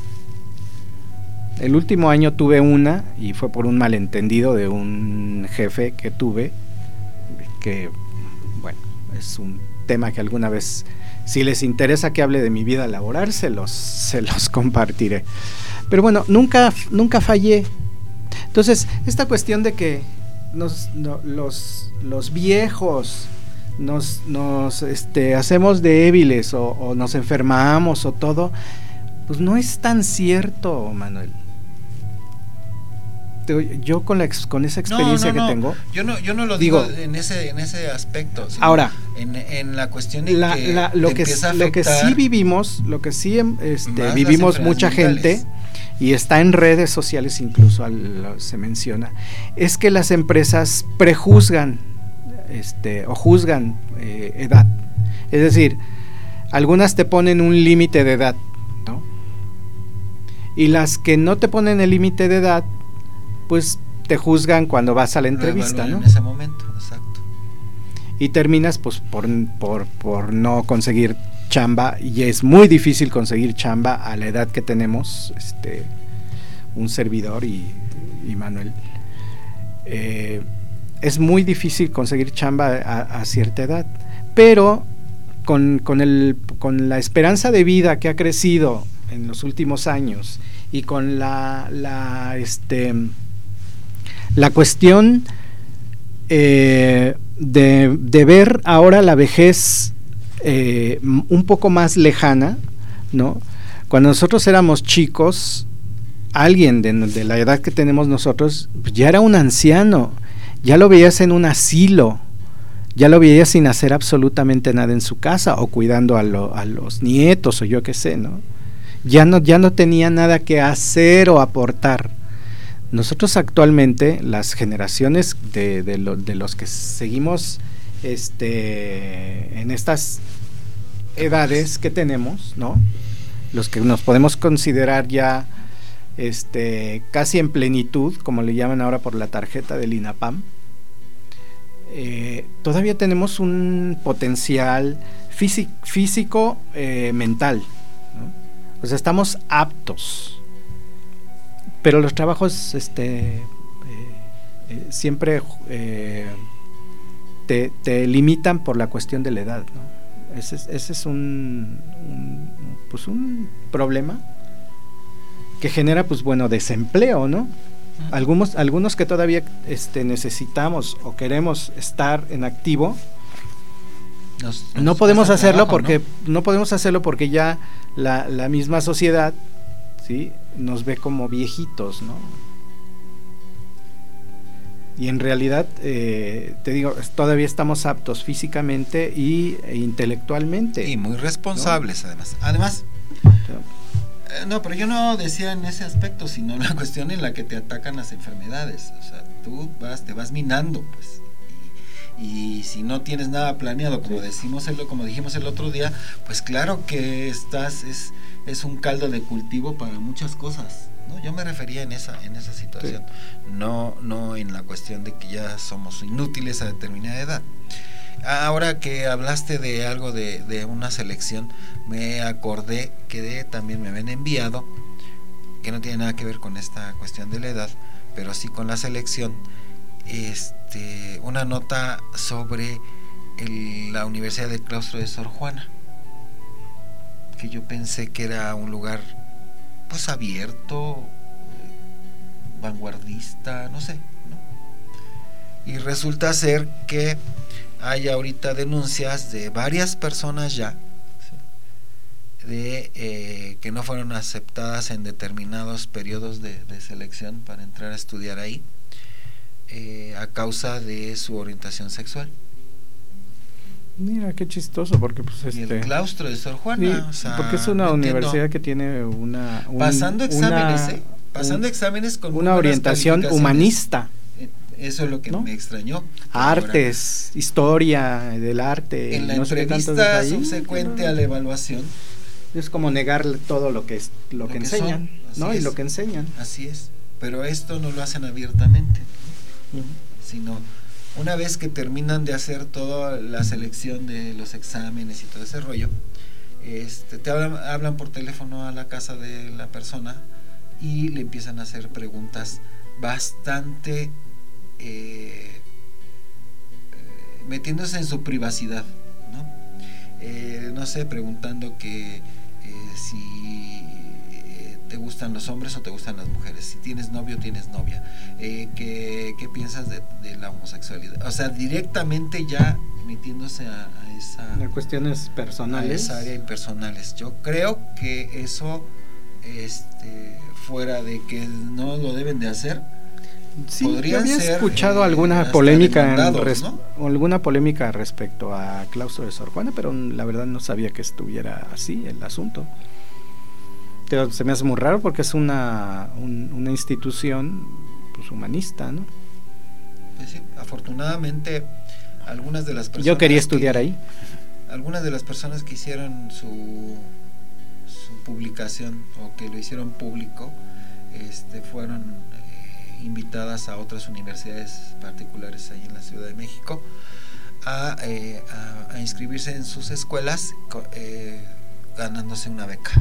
El último año tuve una, y fue por un malentendido de un jefe que tuve, que, bueno, es un tema que alguna vez, si les interesa que hable de mi vida laboral, se los, se los compartiré. Pero bueno, nunca, nunca fallé. Entonces, esta cuestión de que nos, no, los, los viejos nos, nos este, hacemos débiles o, o nos enfermamos o todo, pues no es tan cierto, Manuel. Yo con, la, con esa experiencia no, no, no. que tengo, yo no, yo no lo digo, digo en ese, en ese aspecto. Ahora, en, en la cuestión de la, que la, lo, que lo que sí vivimos, lo que sí este, vivimos mucha gente, y está en redes sociales incluso al, se menciona, es que las empresas prejuzgan este, o juzgan eh, edad. Es decir, algunas te ponen un límite de edad, ¿no? Y las que no te ponen el límite de edad, pues te juzgan cuando vas a la entrevista, ¿no? En ese momento, exacto. Y terminas pues por, por, por no conseguir chamba, y es muy difícil conseguir chamba a la edad que tenemos, este, un servidor y, y Manuel. Eh, es muy difícil conseguir chamba a, a cierta edad, pero con, con, el, con la esperanza de vida que ha crecido en los últimos años y con la, la este la cuestión eh, de, de ver ahora la vejez eh, un poco más lejana, ¿no? Cuando nosotros éramos chicos, alguien de, de la edad que tenemos nosotros pues ya era un anciano, ya lo veías en un asilo, ya lo veías sin hacer absolutamente nada en su casa o cuidando a, lo, a los nietos o yo qué sé, ¿no? Ya no, ya no tenía nada que hacer o aportar. Nosotros actualmente, las generaciones de, de, lo, de los que seguimos este, en estas edades que tenemos, ¿no? Los que nos podemos considerar ya este, casi en plenitud, como le llaman ahora por la tarjeta del INAPAM, eh, todavía tenemos un potencial físico, físico eh, mental, ¿no? O sea, estamos aptos. Pero los trabajos este, eh, eh, siempre eh, te, te limitan por la cuestión de la edad, ¿no? Ese, ese es un, un, pues un problema que genera, pues bueno, desempleo, ¿no? Algunos, algunos que todavía este, necesitamos o queremos estar en activo, nos, nos no podemos hacerlo trabajo, porque ¿no? no podemos hacerlo porque ya la, la misma sociedad, ¿sí?, nos ve como viejitos, ¿no? Y en realidad, eh, te digo, todavía estamos aptos físicamente y, e intelectualmente. Y muy responsables, ¿no? además. Además, eh, no, pero yo no decía en ese aspecto, sino en la cuestión en la que te atacan las enfermedades. O sea, tú vas, te vas minando, pues. Y, y si no tienes nada planeado, como sí. decimos el, como dijimos el otro día, pues claro que estás, es, es un caldo de cultivo para muchas cosas, ¿no? Yo me refería en esa, en esa situación, sí. no, no en la cuestión de que ya somos inútiles a determinada edad. Ahora que hablaste de algo de, de una selección, me acordé que de, también me habían enviado, que no tiene nada que ver con esta cuestión de la edad, pero sí con la selección, este, una nota sobre el, la Universidad del Claustro de Sor Juana, que yo pensé que era un lugar pues abierto, vanguardista, no sé, ¿no? Y resulta ser que hay ahorita denuncias de varias personas ya, ¿sí?, de eh, que no fueron aceptadas en determinados periodos de, de selección para entrar a estudiar ahí, eh, a causa de su orientación sexual. Mira, qué chistoso, porque pues este... Y el claustro de Sor Juana, sí, o sea, porque es una universidad que tiene una... Un, pasando exámenes, una, ¿eh? Pasando un, exámenes con una orientación humanista. Eso es lo que ¿no? me extrañó. Artes, ahora, historia del arte. En la no entrevista subsecuente no, a la evaluación. Es como negar todo lo que es lo, lo que, que enseñan, son, ¿no? Es. Y lo que enseñan. Así es. Pero esto no lo hacen abiertamente, ¿no? Uh-huh. Sino una vez que terminan de hacer toda la selección de los exámenes y todo ese rollo, este, te hablan, hablan por teléfono a la casa de la persona y le empiezan a hacer preguntas bastante eh, eh, metiéndose en su privacidad, ¿no? Eh, no sé, preguntando que eh, si eh, te gustan los hombres o te gustan las mujeres, si tienes novio o tienes novia, eh, que, qué piensas de, de la homosexualidad, o sea, directamente ya metiéndose a, a esa de cuestiones personales, a esa área impersonales. Yo creo que eso, este, fuera de que no lo deben de hacer, sí, yo había ser, escuchado eh, alguna polémica en res, ¿no? alguna polémica respecto a claustro de Sor Juana, pero la verdad no sabía que estuviera así el asunto. Pero se me hace muy raro porque es una un, una institución pues humanista, ¿no? Pues sí, afortunadamente algunas de las personas yo quería estudiar que, ahí. Algunas de las personas que hicieron su su publicación o que lo hicieron público, este, fueron invitadas a otras universidades particulares ahí en la Ciudad de México a, eh, a, a inscribirse en sus escuelas eh, ganándose una beca,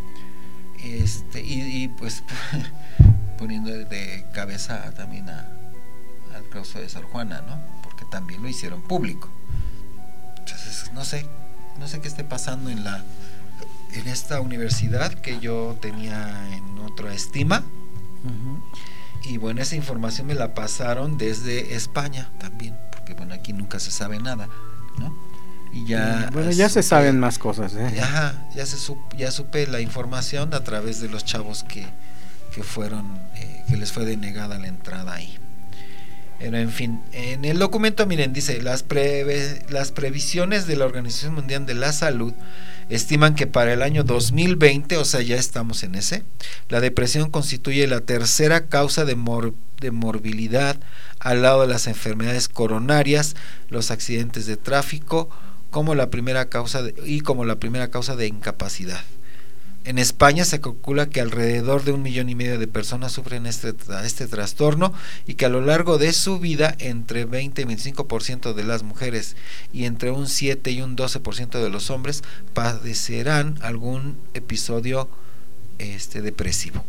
este, y, y pues poniendo de cabeza también a, al claustro de Sor Juana, ¿no? Porque también lo hicieron público. Entonces no sé, no sé qué esté pasando en la en esta universidad que yo tenía en otra estima. Uh-huh. Y bueno, esa información me la pasaron desde España también, porque bueno, aquí nunca se sabe nada, ¿no? Y ya bueno, ya supe, se saben más cosas, ¿eh? Ajá, ya se supe, ya supe la información a través de los chavos que, que fueron, eh, que les fue denegada la entrada ahí. Pero en fin, en el documento, miren, dice, las, preve, las previsiones de la Organización Mundial de la Salud estiman que para el año dos mil veinte, o sea, ya estamos en ese, la depresión constituye la tercera causa de, mor, de morbilidad al lado de las enfermedades coronarias, los accidentes de tráfico, como la primera causa de, y como la primera causa de incapacidad. En España se calcula que alrededor de un millón y medio de personas sufren este, este trastorno y que a lo largo de su vida entre veinte y veinticinco por ciento de las mujeres y entre un siete y un doce por ciento de los hombres padecerán algún episodio este, depresivo.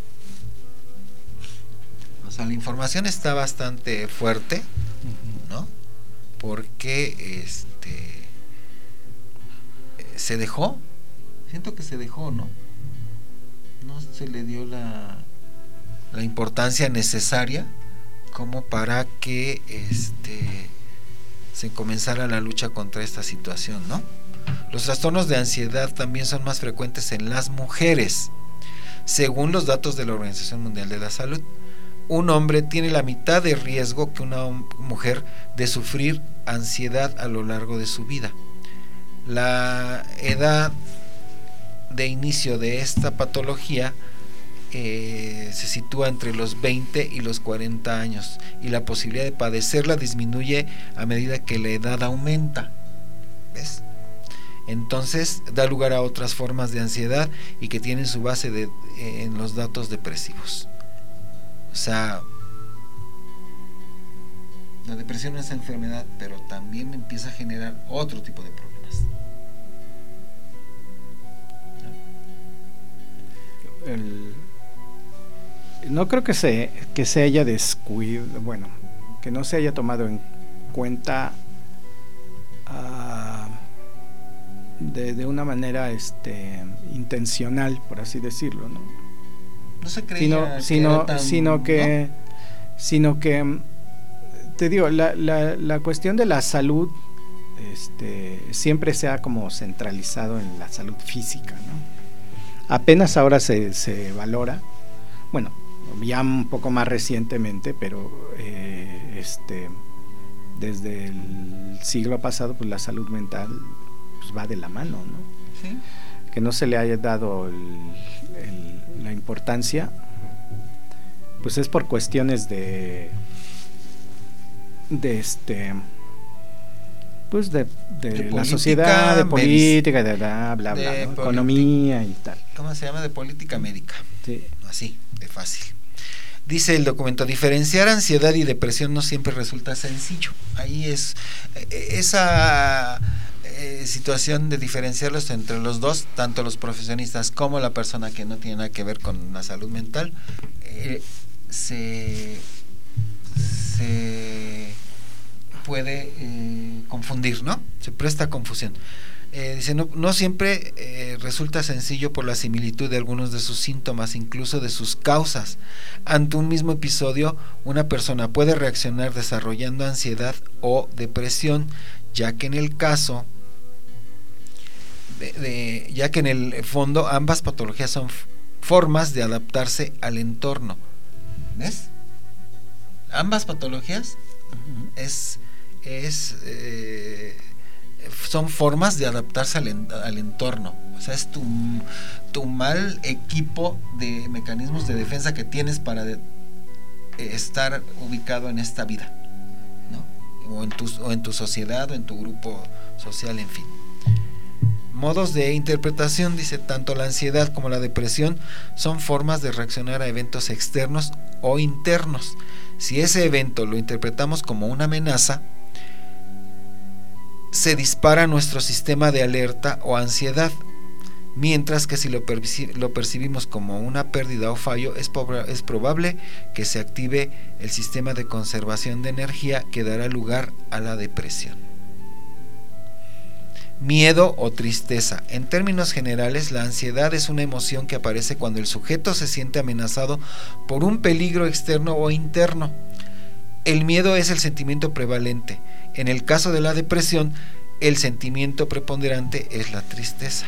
O sea, la información está bastante fuerte, ¿no? Porque este se dejó, siento que se dejó, ¿no? No se le dio la, la importancia necesaria como para que este se comenzara la lucha contra esta situación, ¿no? Los trastornos de ansiedad también son más frecuentes en las mujeres, según los datos de la Organización Mundial de la Salud. Un hombre tiene la mitad de riesgo que una mujer de sufrir ansiedad a lo largo de su vida. La edad de inicio de esta patología eh, se sitúa entre los veinte y los cuarenta años y la posibilidad de padecerla disminuye a medida que la edad aumenta. ¿Ves? Entonces da lugar a otras formas de ansiedad y que tienen su base de, eh, en los datos depresivos. O sea, la depresión es enfermedad, pero también empieza a generar otro tipo de problemas. El, no creo que se que se haya descuidado, bueno, que no se haya tomado en cuenta uh, de, de una manera este intencional, por así decirlo, ¿no? No se creía sino, que sino, tan, sino que ¿no? sino que te digo, la, la, la cuestión de la salud este, siempre se ha como centralizado en la salud física, ¿no? Apenas ahora se, se valora, bueno, ya un poco más recientemente, pero eh, este desde el siglo pasado, pues la salud mental pues, va de la mano, ¿no? Sí. Que no se le haya dado el, el, la importancia, pues es por cuestiones de de este pues de, de, de la política, sociedad, de política, de bla bla, bla de ¿no? economía y tal. ¿Cómo se llama? De política médica. Sí. Así, de fácil. Dice el documento, diferenciar ansiedad y depresión no siempre resulta sencillo. Ahí es esa eh, situación de diferenciarlos entre los dos, tanto los profesionistas como la persona que no tiene nada que ver con la salud mental, eh, se, se puede eh, confundir, ¿no? Se presta a confusión. Eh, dice, no, no siempre eh, resulta sencillo por la similitud de algunos de sus síntomas, incluso de sus causas. Ante un mismo episodio, una persona puede reaccionar desarrollando ansiedad o depresión, ya que en el caso de, de ya que en el fondo ambas patologías son f- formas de adaptarse al entorno. ¿Ves? Ambas patologías uh-huh. es es eh, son formas de adaptarse al, en, al entorno. O sea, es tu, tu mal equipo de mecanismos de defensa que tienes para de, eh, estar ubicado en esta vida, ¿no? O en, tu, o en tu sociedad, o en tu grupo social, en fin. Modos de interpretación, dice, tanto la ansiedad como la depresión son formas de reaccionar a eventos externos o internos. Si ese evento lo interpretamos como una amenaza, se dispara nuestro sistema de alerta o ansiedad, mientras que si lo, perci- lo percibimos como una pérdida o fallo, es, prob- es probable que se active el sistema de conservación de energía que dará lugar a la depresión. Miedo o tristeza. En términos generales, la ansiedad es una emoción que aparece cuando el sujeto se siente amenazado por un peligro externo o interno. El miedo es el sentimiento prevalente. En el caso de la depresión, el sentimiento preponderante es la tristeza.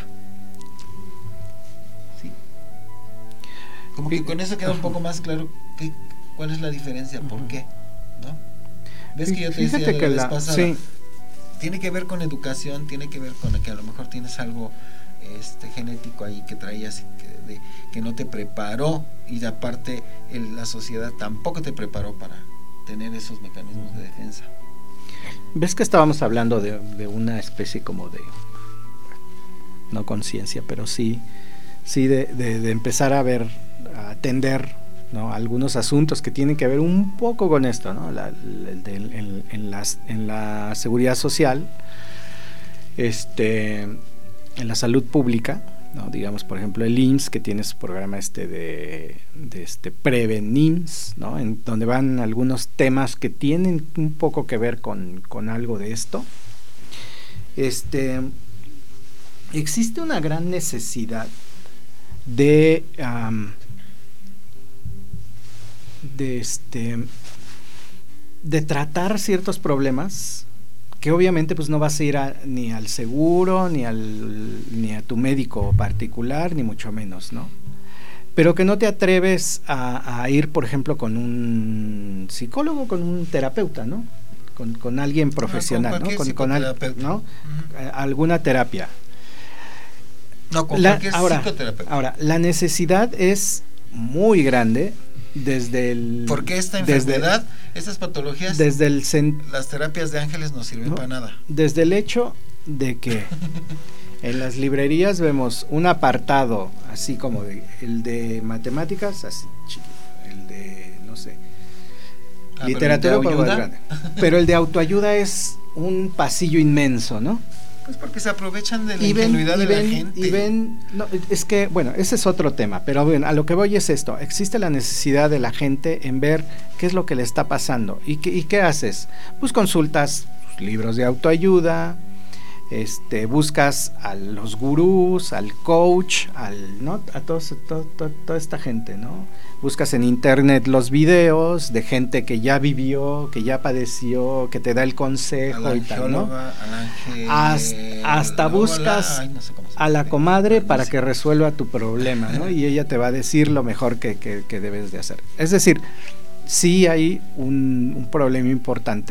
¿Sí? Como que con eso queda un poco más claro que, cuál es la diferencia, por qué, ¿no? ¿Ves que yo te decía la vez la, pasada? Sí. Tiene que ver con educación, tiene que ver con que a lo mejor tienes algo este, genético ahí que traías que, de, que no te preparó, y aparte el, la sociedad tampoco te preparó para tener esos mecanismos de defensa. ¿Ves que estábamos hablando de, de una especie como de, no conciencia, pero sí, sí de, de, de empezar a ver, a atender, ¿no?, algunos asuntos que tienen que ver un poco con esto, ¿no? La, el de, en, en, las, en la seguridad social, este, en la salud pública, ¿no? Digamos, por ejemplo, el I M S S, que tiene su programa este de, de este Preven I M S S, ¿no? En donde van algunos temas que tienen un poco que ver con, con algo de esto. Este, existe una gran necesidad de um, de este de tratar ciertos problemas que obviamente pues no vas a ir a, ni al seguro, ni al ni a tu médico particular, ni mucho menos, ¿no? Pero que no te atreves a, a ir, por ejemplo, con un psicólogo, con un terapeuta, ¿no? Con, con alguien profesional, no, con ¿no? Con, con al, ¿no? Uh-huh. Alguna terapia. No, con la, cualquier ahora, psicoterapeuta. Ahora, la necesidad es muy grande desde el... Porque esta enfermedad, desde, estas patologías, desde el cent- las terapias de ángeles no sirven, ¿no?, para nada. Desde el hecho de que en las librerías vemos un apartado así como de, el de matemáticas, así chiquito, el de, no sé, ah, literatura, pero el de grande. Pero el de autoayuda es un pasillo inmenso, ¿no? Pues porque se aprovechan de la y ven, ingenuidad de ven, la gente. Y ven, no, es que, bueno, ese es otro tema, pero bueno, a lo que voy es esto: existe la necesidad de la gente en ver qué es lo que le está pasando. ¿Y qué, y qué haces? Pues consultas libros de autoayuda, este, buscas a los gurús, al coach, al, ¿no?, a todos, to, to, toda esta gente, ¿no? Buscas en internet los videos de gente que ya vivió, que ya padeció, que te da el consejo y tal, ¿no? Ángel, hasta, hasta buscas la, ay, no sé a la comadre para que resuelva tu problema, ¿no? Y ella te va a decir lo mejor que, que, que debes de hacer. Es decir, sí hay un, un problema importante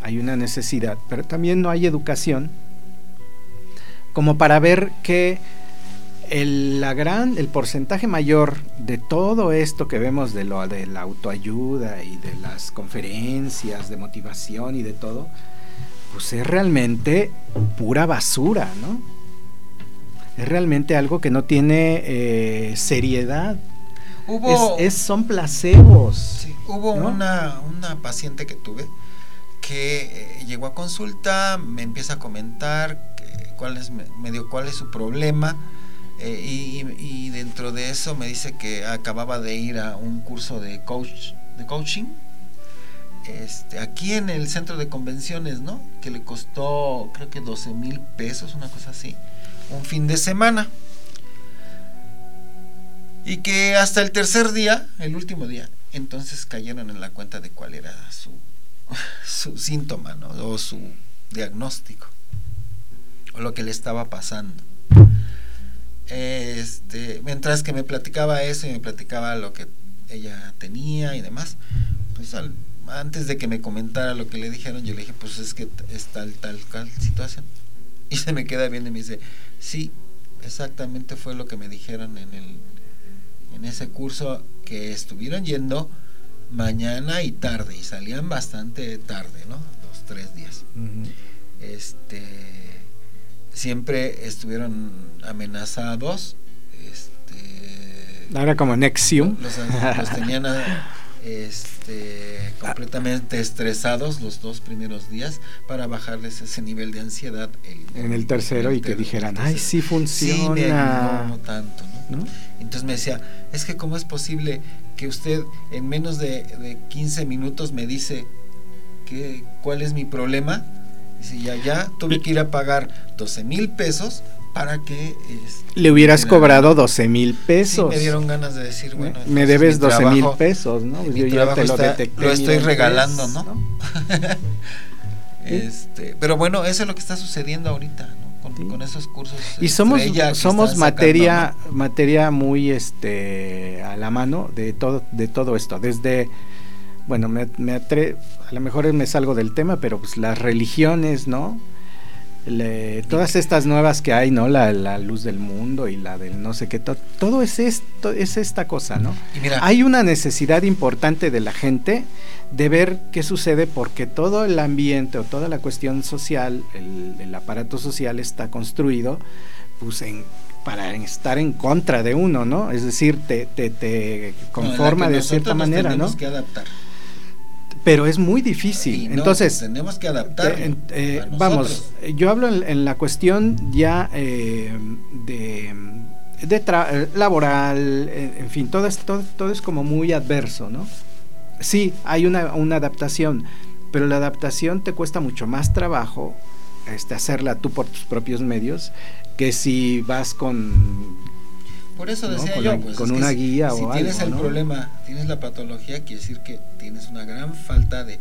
hay una necesidad, pero también no hay educación como para ver que el, la gran, el porcentaje mayor de todo esto que vemos de, lo, de la autoayuda y de las conferencias de motivación y de todo, pues es realmente pura basura, ¿no? Es realmente algo que no tiene eh, seriedad. Hubo, es, es, son placebos. Sí, hubo ¿no? una, una paciente que tuve que eh, llegó a consulta, me empieza a comentar que, cuál es, me dio cuál es su problema, eh, y, y dentro de eso me dice que acababa de ir a un curso de coach, de coaching, este, aquí en el centro de convenciones, ¿no? Que le costó, creo que doce mil pesos, una cosa así, un fin de semana. Y que hasta el tercer día, el último día, entonces cayeron en la cuenta de cuál era su, su síntoma, ¿no? O su diagnóstico, o lo que le estaba pasando. Este, mientras que me platicaba eso y me platicaba lo que ella tenía y demás, pues al, antes de que me comentara lo que le dijeron, yo le dije, pues es que es tal, tal, tal situación. Y se me queda viendo y me dice, sí, exactamente fue lo que me dijeron en el en ese curso que estuvieron yendo mañana y tarde, y salían bastante tarde, ¿no? Dos, tres días. Uh-huh. Este, siempre estuvieron amenazados, este, era como Nexium. Los, los tenían este, completamente estresados los dos primeros días para bajarles ese nivel de ansiedad. El, en el tercero el, y que el, dijeran, ay, sí funciona. Sí, no, no tanto, ¿no? ¿no? Entonces me decía, es que cómo es posible que usted en menos de, de quince minutos me dice que, cuál es mi problema. Dice, ya, ya tuve que ir a pagar doce mil pesos para que este, le hubieras cobrado doce mil pesos. Sí, me dieron ganas de decir, bueno, me debes doce mil pesos, ¿no? Yo ya te lo detecté, lo estoy regalando, ¿no? ¿no? este, pero bueno, eso es lo que está sucediendo ahorita, ¿no? Con, sí. con esos cursos. Y somos somos materia sacando, ¿no? materia muy este a la mano de todo de todo esto, desde bueno, me, me atre, a lo mejor me salgo del tema, pero pues las religiones, ¿no? Le, todas estas nuevas que hay, ¿no? La, la luz del mundo y la del no sé qué, to, todo es esto, es esta cosa, ¿no? Y mira, hay una necesidad importante de la gente de ver qué sucede, porque todo el ambiente o toda la cuestión social, el, el aparato social está construido pues en, para estar en contra de uno, ¿no? Es decir, te, te, te conforma no, de cierta manera, tenemos ¿no? que adaptar. Pero es muy difícil. No, entonces tenemos que adaptar. Eh, eh, vamos, yo hablo en, en la cuestión ya eh, de, de tra- laboral, en fin, todo es, todo, todo es como muy adverso, ¿no? Sí, hay una, una adaptación, pero la adaptación te cuesta mucho más trabajo este, hacerla tú por tus propios medios que si vas con... Por eso decía ¿no? con yo, la, pues, con una si, guía si o tienes algo, el ¿no? problema, tienes la patología, quiere decir que tienes una gran falta de,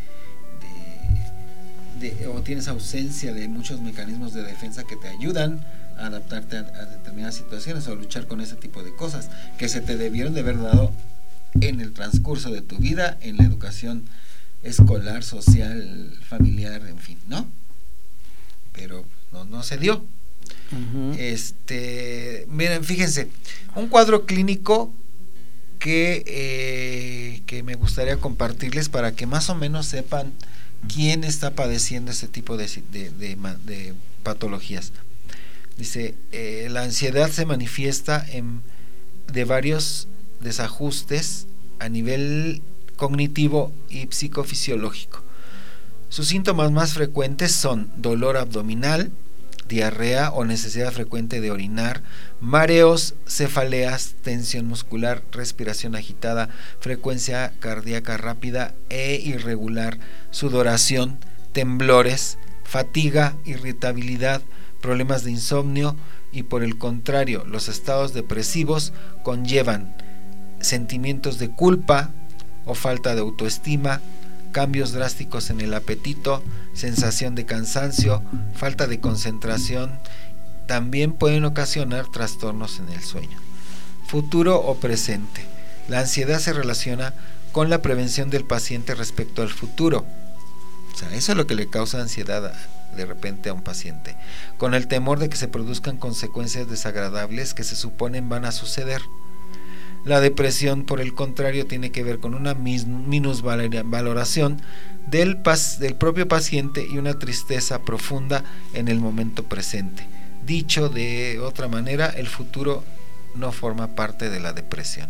de, de o tienes ausencia de muchos mecanismos de defensa que te ayudan a adaptarte a, a determinadas situaciones o a luchar con ese tipo de cosas que se te debieron de haber dado en el transcurso de tu vida, en la educación escolar, social, familiar, en fin, ¿no? Pero no, no se dio. Uh-huh. Este, miren, fíjense, un cuadro clínico que, eh, que me gustaría compartirles para que más o menos sepan quién está padeciendo ese tipo de, de, de, de patologías. Dice, eh, la ansiedad se manifiesta en, de varios desajustes a nivel cognitivo y psicofisiológico. Sus síntomas más frecuentes son dolor abdominal, diarrea o necesidad frecuente de orinar, mareos, cefaleas, tensión muscular, respiración agitada, frecuencia cardíaca rápida e irregular, sudoración, temblores, fatiga, irritabilidad, problemas de insomnio y por el contrario, los estados depresivos conllevan sentimientos de culpa o falta de autoestima, cambios drásticos en el apetito, sensación de cansancio, falta de concentración, también pueden ocasionar trastornos en el sueño. Futuro o presente. La ansiedad se relaciona con la prevención del paciente respecto al futuro. O sea, eso es lo que le causa ansiedad a, de repente a un paciente, con el temor de que se produzcan consecuencias desagradables que se suponen van a suceder. La depresión, por el contrario, tiene que ver con una minusvaloración del, del propio paciente y una tristeza profunda en el momento presente. Dicho de otra manera, el futuro no forma parte de la depresión.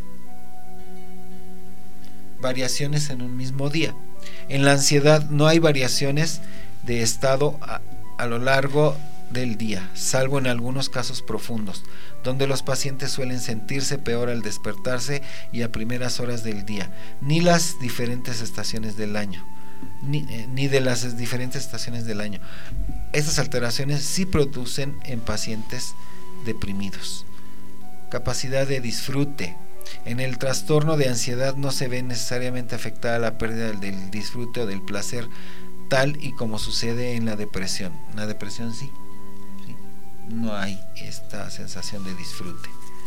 Variaciones en un mismo día. En la ansiedad no hay variaciones de estado a, a lo largo del día, salvo en algunos casos profundos, donde los pacientes suelen sentirse peor al despertarse y a primeras horas del día, ni las diferentes estaciones del año, ni, eh, ni de las diferentes estaciones del año. Estas alteraciones sí producen en pacientes deprimidos. Capacidad de disfrute. En el trastorno de ansiedad no se ve necesariamente afectada la pérdida del disfrute o del placer, tal y como sucede en la depresión. En la depresión sí, sí, no hay esta sensación de disfrute.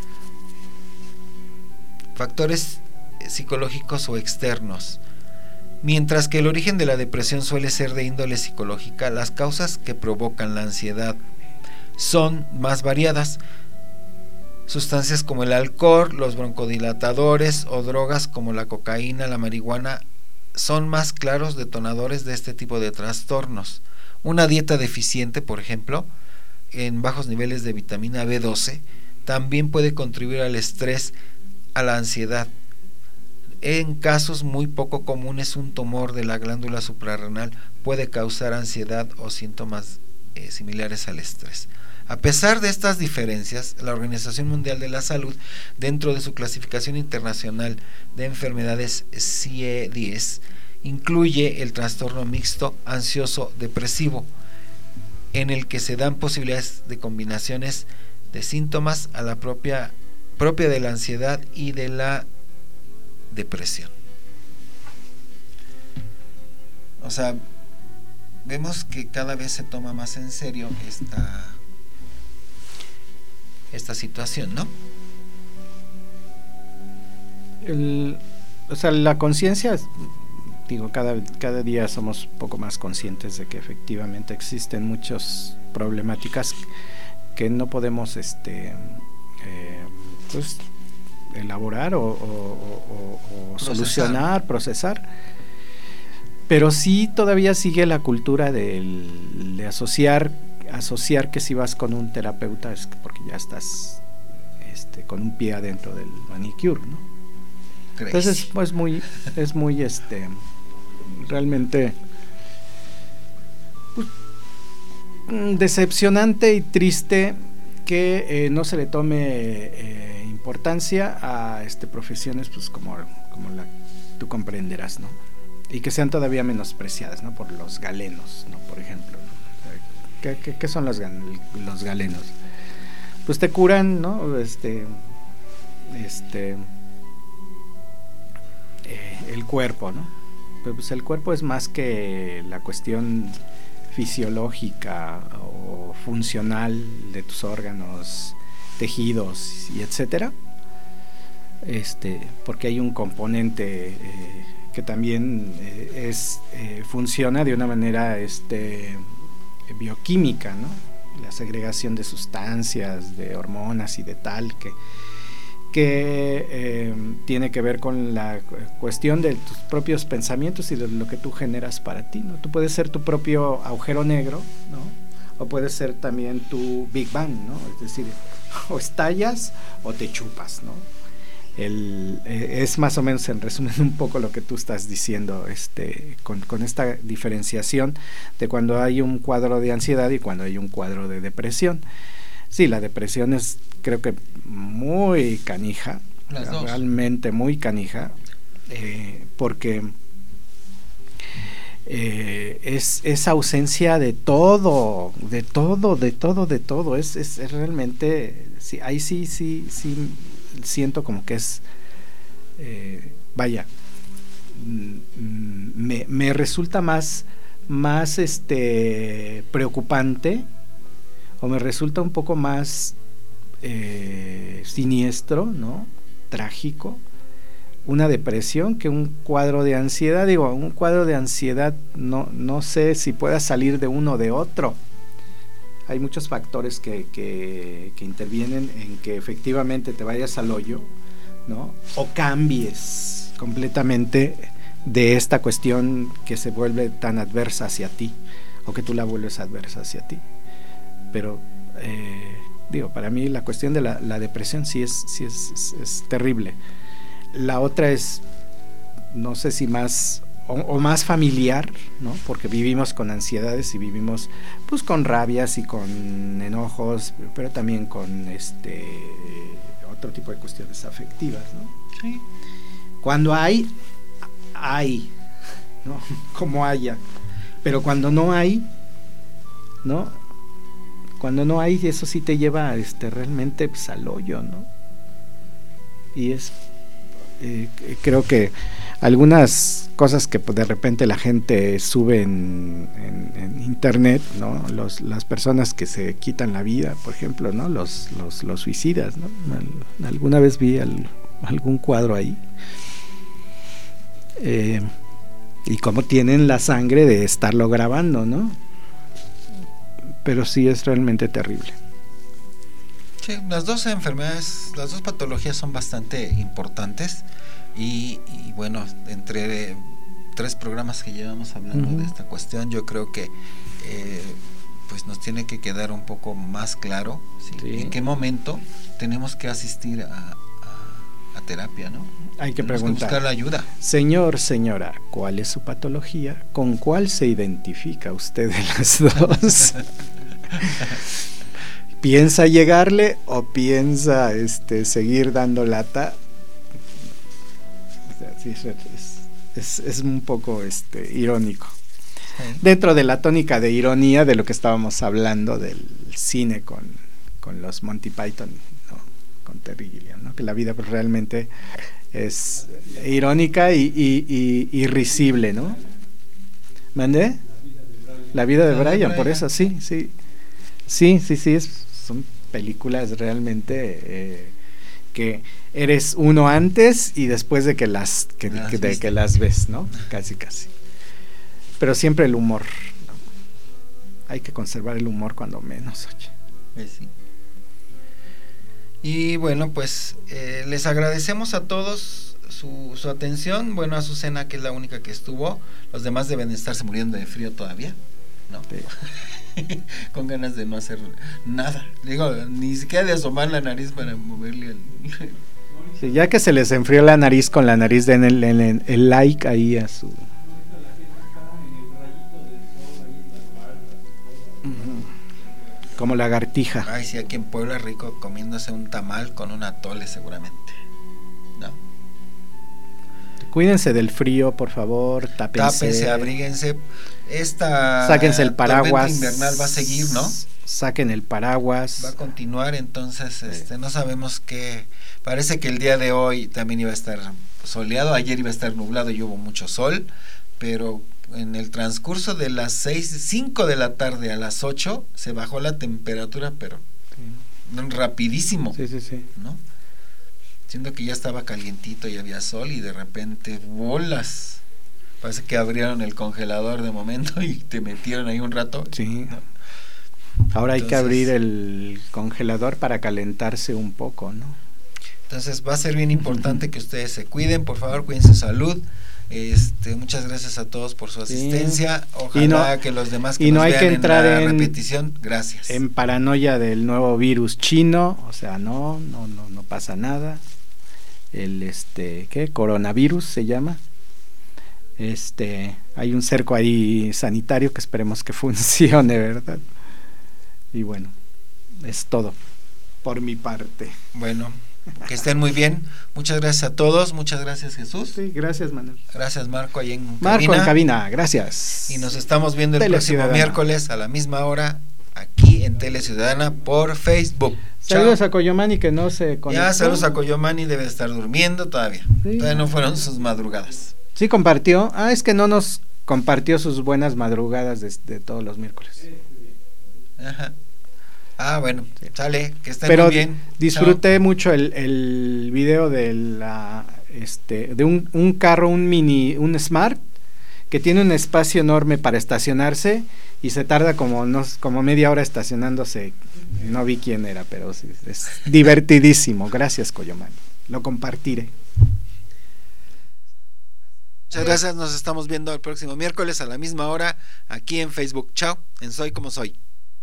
Factores psicológicos o externos. Mientras que el origen de la depresión suele ser de índole psicológica, las causas que provocan la ansiedad son más variadas. Sustancias como el alcohol, los broncodilatadores o drogas como la cocaína, la marihuana son más claros detonadores de este tipo de trastornos. Una dieta deficiente, por ejemplo, en bajos niveles de vitamina B doce, también puede contribuir al estrés, a la ansiedad. En casos muy poco comunes, un tumor de la glándula suprarrenal puede causar ansiedad o síntomas eh, similares al estrés. A pesar de estas diferencias, la Organización Mundial de la Salud, dentro de su clasificación internacional de enfermedades C I E diez, incluye el trastorno mixto ansioso-depresivo, en el que se dan posibilidades de combinaciones de síntomas a la propia, propia de la ansiedad y de la depresión. O sea, vemos que cada vez se toma más en serio esta esta situación, ¿no? El, o sea, la conciencia, digo, cada, cada día somos un poco más conscientes de que efectivamente existen muchas problemáticas que no podemos este eh, pues elaborar o, o, o, o solucionar, procesar, pero sí todavía sigue la cultura del, de asociar asociar que si vas con un terapeuta es porque ya estás este, con un pie adentro del manicure, ¿no? Crazy. Entonces pues muy es muy este realmente pues, decepcionante y triste que eh, no se le tome eh, importancia a este profesiones pues como como la tú comprenderás, ¿no? Y que sean todavía menospreciadas, ¿no? Por los galenos, ¿no? Por ejemplo, ¿no? ¿Qué, qué, ¿Qué son los, los galenos? Pues te curan, ¿no? Este, este, eh, el cuerpo, ¿no? Pero pues el cuerpo es más que la cuestión fisiológica o funcional de tus órganos, tejidos y etcétera. Este, porque hay un componente eh, que también eh, es eh, funciona de una manera, este bioquímica, ¿no? La segregación de sustancias, de hormonas y de tal que, que eh, tiene que ver con la cuestión de tus propios pensamientos y de lo que tú generas para ti, ¿no? Tú puedes ser tu propio agujero negro, ¿no? O puedes ser también tu Big Bang, ¿no? Es decir, o estallas o te chupas, ¿no? El, eh, es más o menos en resumen un poco lo que tú estás diciendo, este, con, con esta diferenciación de cuando hay un cuadro de ansiedad y cuando hay un cuadro de depresión. Sí, la depresión es creo que muy canija, realmente muy canija, eh, porque eh, es, es ausencia de todo, de todo, de todo, de todo, es, es, es realmente, sí, ahí sí, sí, sí, siento como que es, eh, vaya, me, me resulta más, más este, preocupante, o me resulta un poco más eh, siniestro, ¿no? Trágico, una depresión que un cuadro de ansiedad. Digo, un cuadro de ansiedad no, no sé si pueda salir de uno o de otro. Hay muchos factores que, que, que intervienen en que efectivamente te vayas al hoyo, ¿no? O cambies completamente de esta cuestión que se vuelve tan adversa hacia ti, o que tú la vuelves adversa hacia ti. Pero eh, digo, para mí la cuestión de la, la depresión sí es, sí es, es, es terrible. La otra es, no sé si más o, o más familiar, ¿no? Porque vivimos con ansiedades y vivimos pues con rabias y con enojos, pero también con este otro tipo de cuestiones afectivas, ¿no? Sí. Cuando hay, hay, ¿no? Como haya. Pero cuando no hay, ¿no? Cuando no hay, eso sí te lleva este, realmente pues, al hoyo, ¿no? Y es, eh, creo que algunas cosas que pues, de repente la gente sube en, en, en internet, ¿no? Los, las personas que se quitan la vida, por ejemplo, ¿no? Los, los, los suicidas, ¿no? Alguna vez vi al, algún cuadro ahí. Eh, y cómo tienen la sangre de estarlo grabando, ¿no? Pero sí es realmente terrible. Sí, las dos enfermedades, las dos patologías son bastante importantes y, y bueno, entre tres programas que llevamos hablando uh-huh. de esta cuestión, yo creo que eh, pues nos tiene que quedar un poco más claro, ¿sí? Sí. En qué momento tenemos que asistir a, a, a terapia, ¿no? Hay que tenemos preguntar. Que buscar la ayuda. Señor, señora, ¿cuál es su patología? ¿Con cuál se identifica usted de las dos? ¿Piensa llegarle o piensa este, seguir dando lata? O sea, sí, es, es, es un poco este, irónico. Sí. Dentro de la tónica de ironía de lo que estábamos hablando del cine con, con los Monty Python, ¿no? Con Terry Gilliam, ¿no? Que la vida pues, realmente es irónica y, y, y, y risible, ¿no? ¿Mandé? La vida de Brian, por eso, sí, sí. Sí, sí, sí, es, son películas realmente eh, que eres uno antes y después de que las que, las que, de que las ves, ¿no? Casi, casi. Pero siempre el humor, ¿no? Hay que conservar el humor cuando menos, oye. Eh, sí. Y bueno, pues eh, les agradecemos a todos su, su atención. Bueno, a Azucena, que es la única que estuvo. Los demás deben estarse muriendo de frío todavía, ¿no? Sí. Con ganas de no hacer nada. Digo, ni siquiera de asomar la nariz para moverle el... Sí, ya que se les enfrió la nariz con la nariz, den el, el, el like ahí a su... Como lagartija. Ay, sí, aquí en Puebla Rico comiéndose un tamal con un atole seguramente, ¿no? Cuídense del frío, por favor, tápense. Tápense, abríguense. Esta sáquense el paraguas invernal va a seguir, ¿no? Saquen el paraguas. Va a continuar, entonces sí. este no sabemos qué. Parece que el día de hoy también iba a estar soleado, ayer iba a estar nublado y hubo mucho sol, pero en el transcurso de las seis, cinco de la tarde a las ocho se bajó la temperatura, pero sí. rapidísimo. Sí, sí, sí. ¿No? Siendo que ya estaba calientito y había sol y de repente bolas. Parece que abrieron el congelador de momento y te metieron ahí un rato. Sí. ¿No? Ahora Entonces, hay que abrir el congelador para calentarse un poco, ¿no? Entonces va a ser bien importante que ustedes se cuiden, por favor, cuiden su salud. Este, muchas gracias a todos por su asistencia. Sí. Ojalá no, que los demás que y nos no hay vean que entrar en la en, repetición, gracias. En paranoia del nuevo virus chino, o sea, no, no, no, no pasa nada. El este, ¿qué? Coronavirus se llama. Este, hay un cerco ahí sanitario que esperemos que funcione, ¿verdad? Y bueno, es todo por mi parte. Bueno, que estén muy bien. Muchas gracias a todos. Muchas gracias, Jesús. Sí, gracias, Manuel. Gracias, Marco, ahí en Marco cabina. en cabina, gracias. Y nos estamos viendo el Tele próximo Ciudadana. miércoles a la misma hora aquí en Tele Ciudadana por Facebook. Saludos Chao. a Coyomani que no se conectó. Ya, saludos a Coyomani, debe estar durmiendo todavía. Sí. Todavía no fueron sus madrugadas. Sí, compartió. Ah, es que no nos compartió sus buenas madrugadas de, de todos los miércoles. Ajá. Ah, bueno, sí. Sale, que estén Pero muy bien. Disfruté Chao. mucho el, el video de la este, de un, un carro, un mini, un Smart, que tiene un espacio enorme para estacionarse y se tarda como, no, como media hora estacionándose. No vi quién era, pero es, es divertidísimo. Gracias, Coyoman. Lo compartiré. Muchas gracias, nos estamos viendo el próximo miércoles a la misma hora aquí en Facebook. Chao, en Soy Como Soy.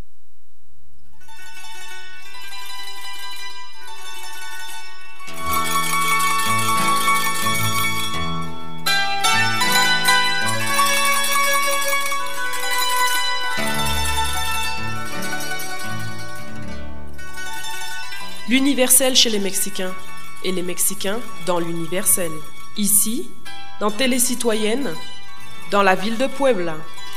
L'universel chez les Mexicains et les Mexicains dans l'universel. Ici, dans Télécitoyenne, dans la ville de Puebla.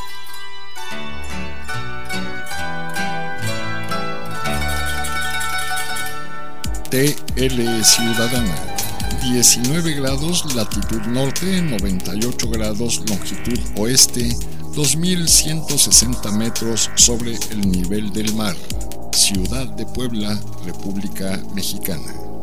T L Ciudadana, diecinueve grados latitud norte, noventa y ocho grados longitud oeste, dos mil ciento sesenta metros sobre el nivel del mar. Ciudad de Puebla, República Mexicana.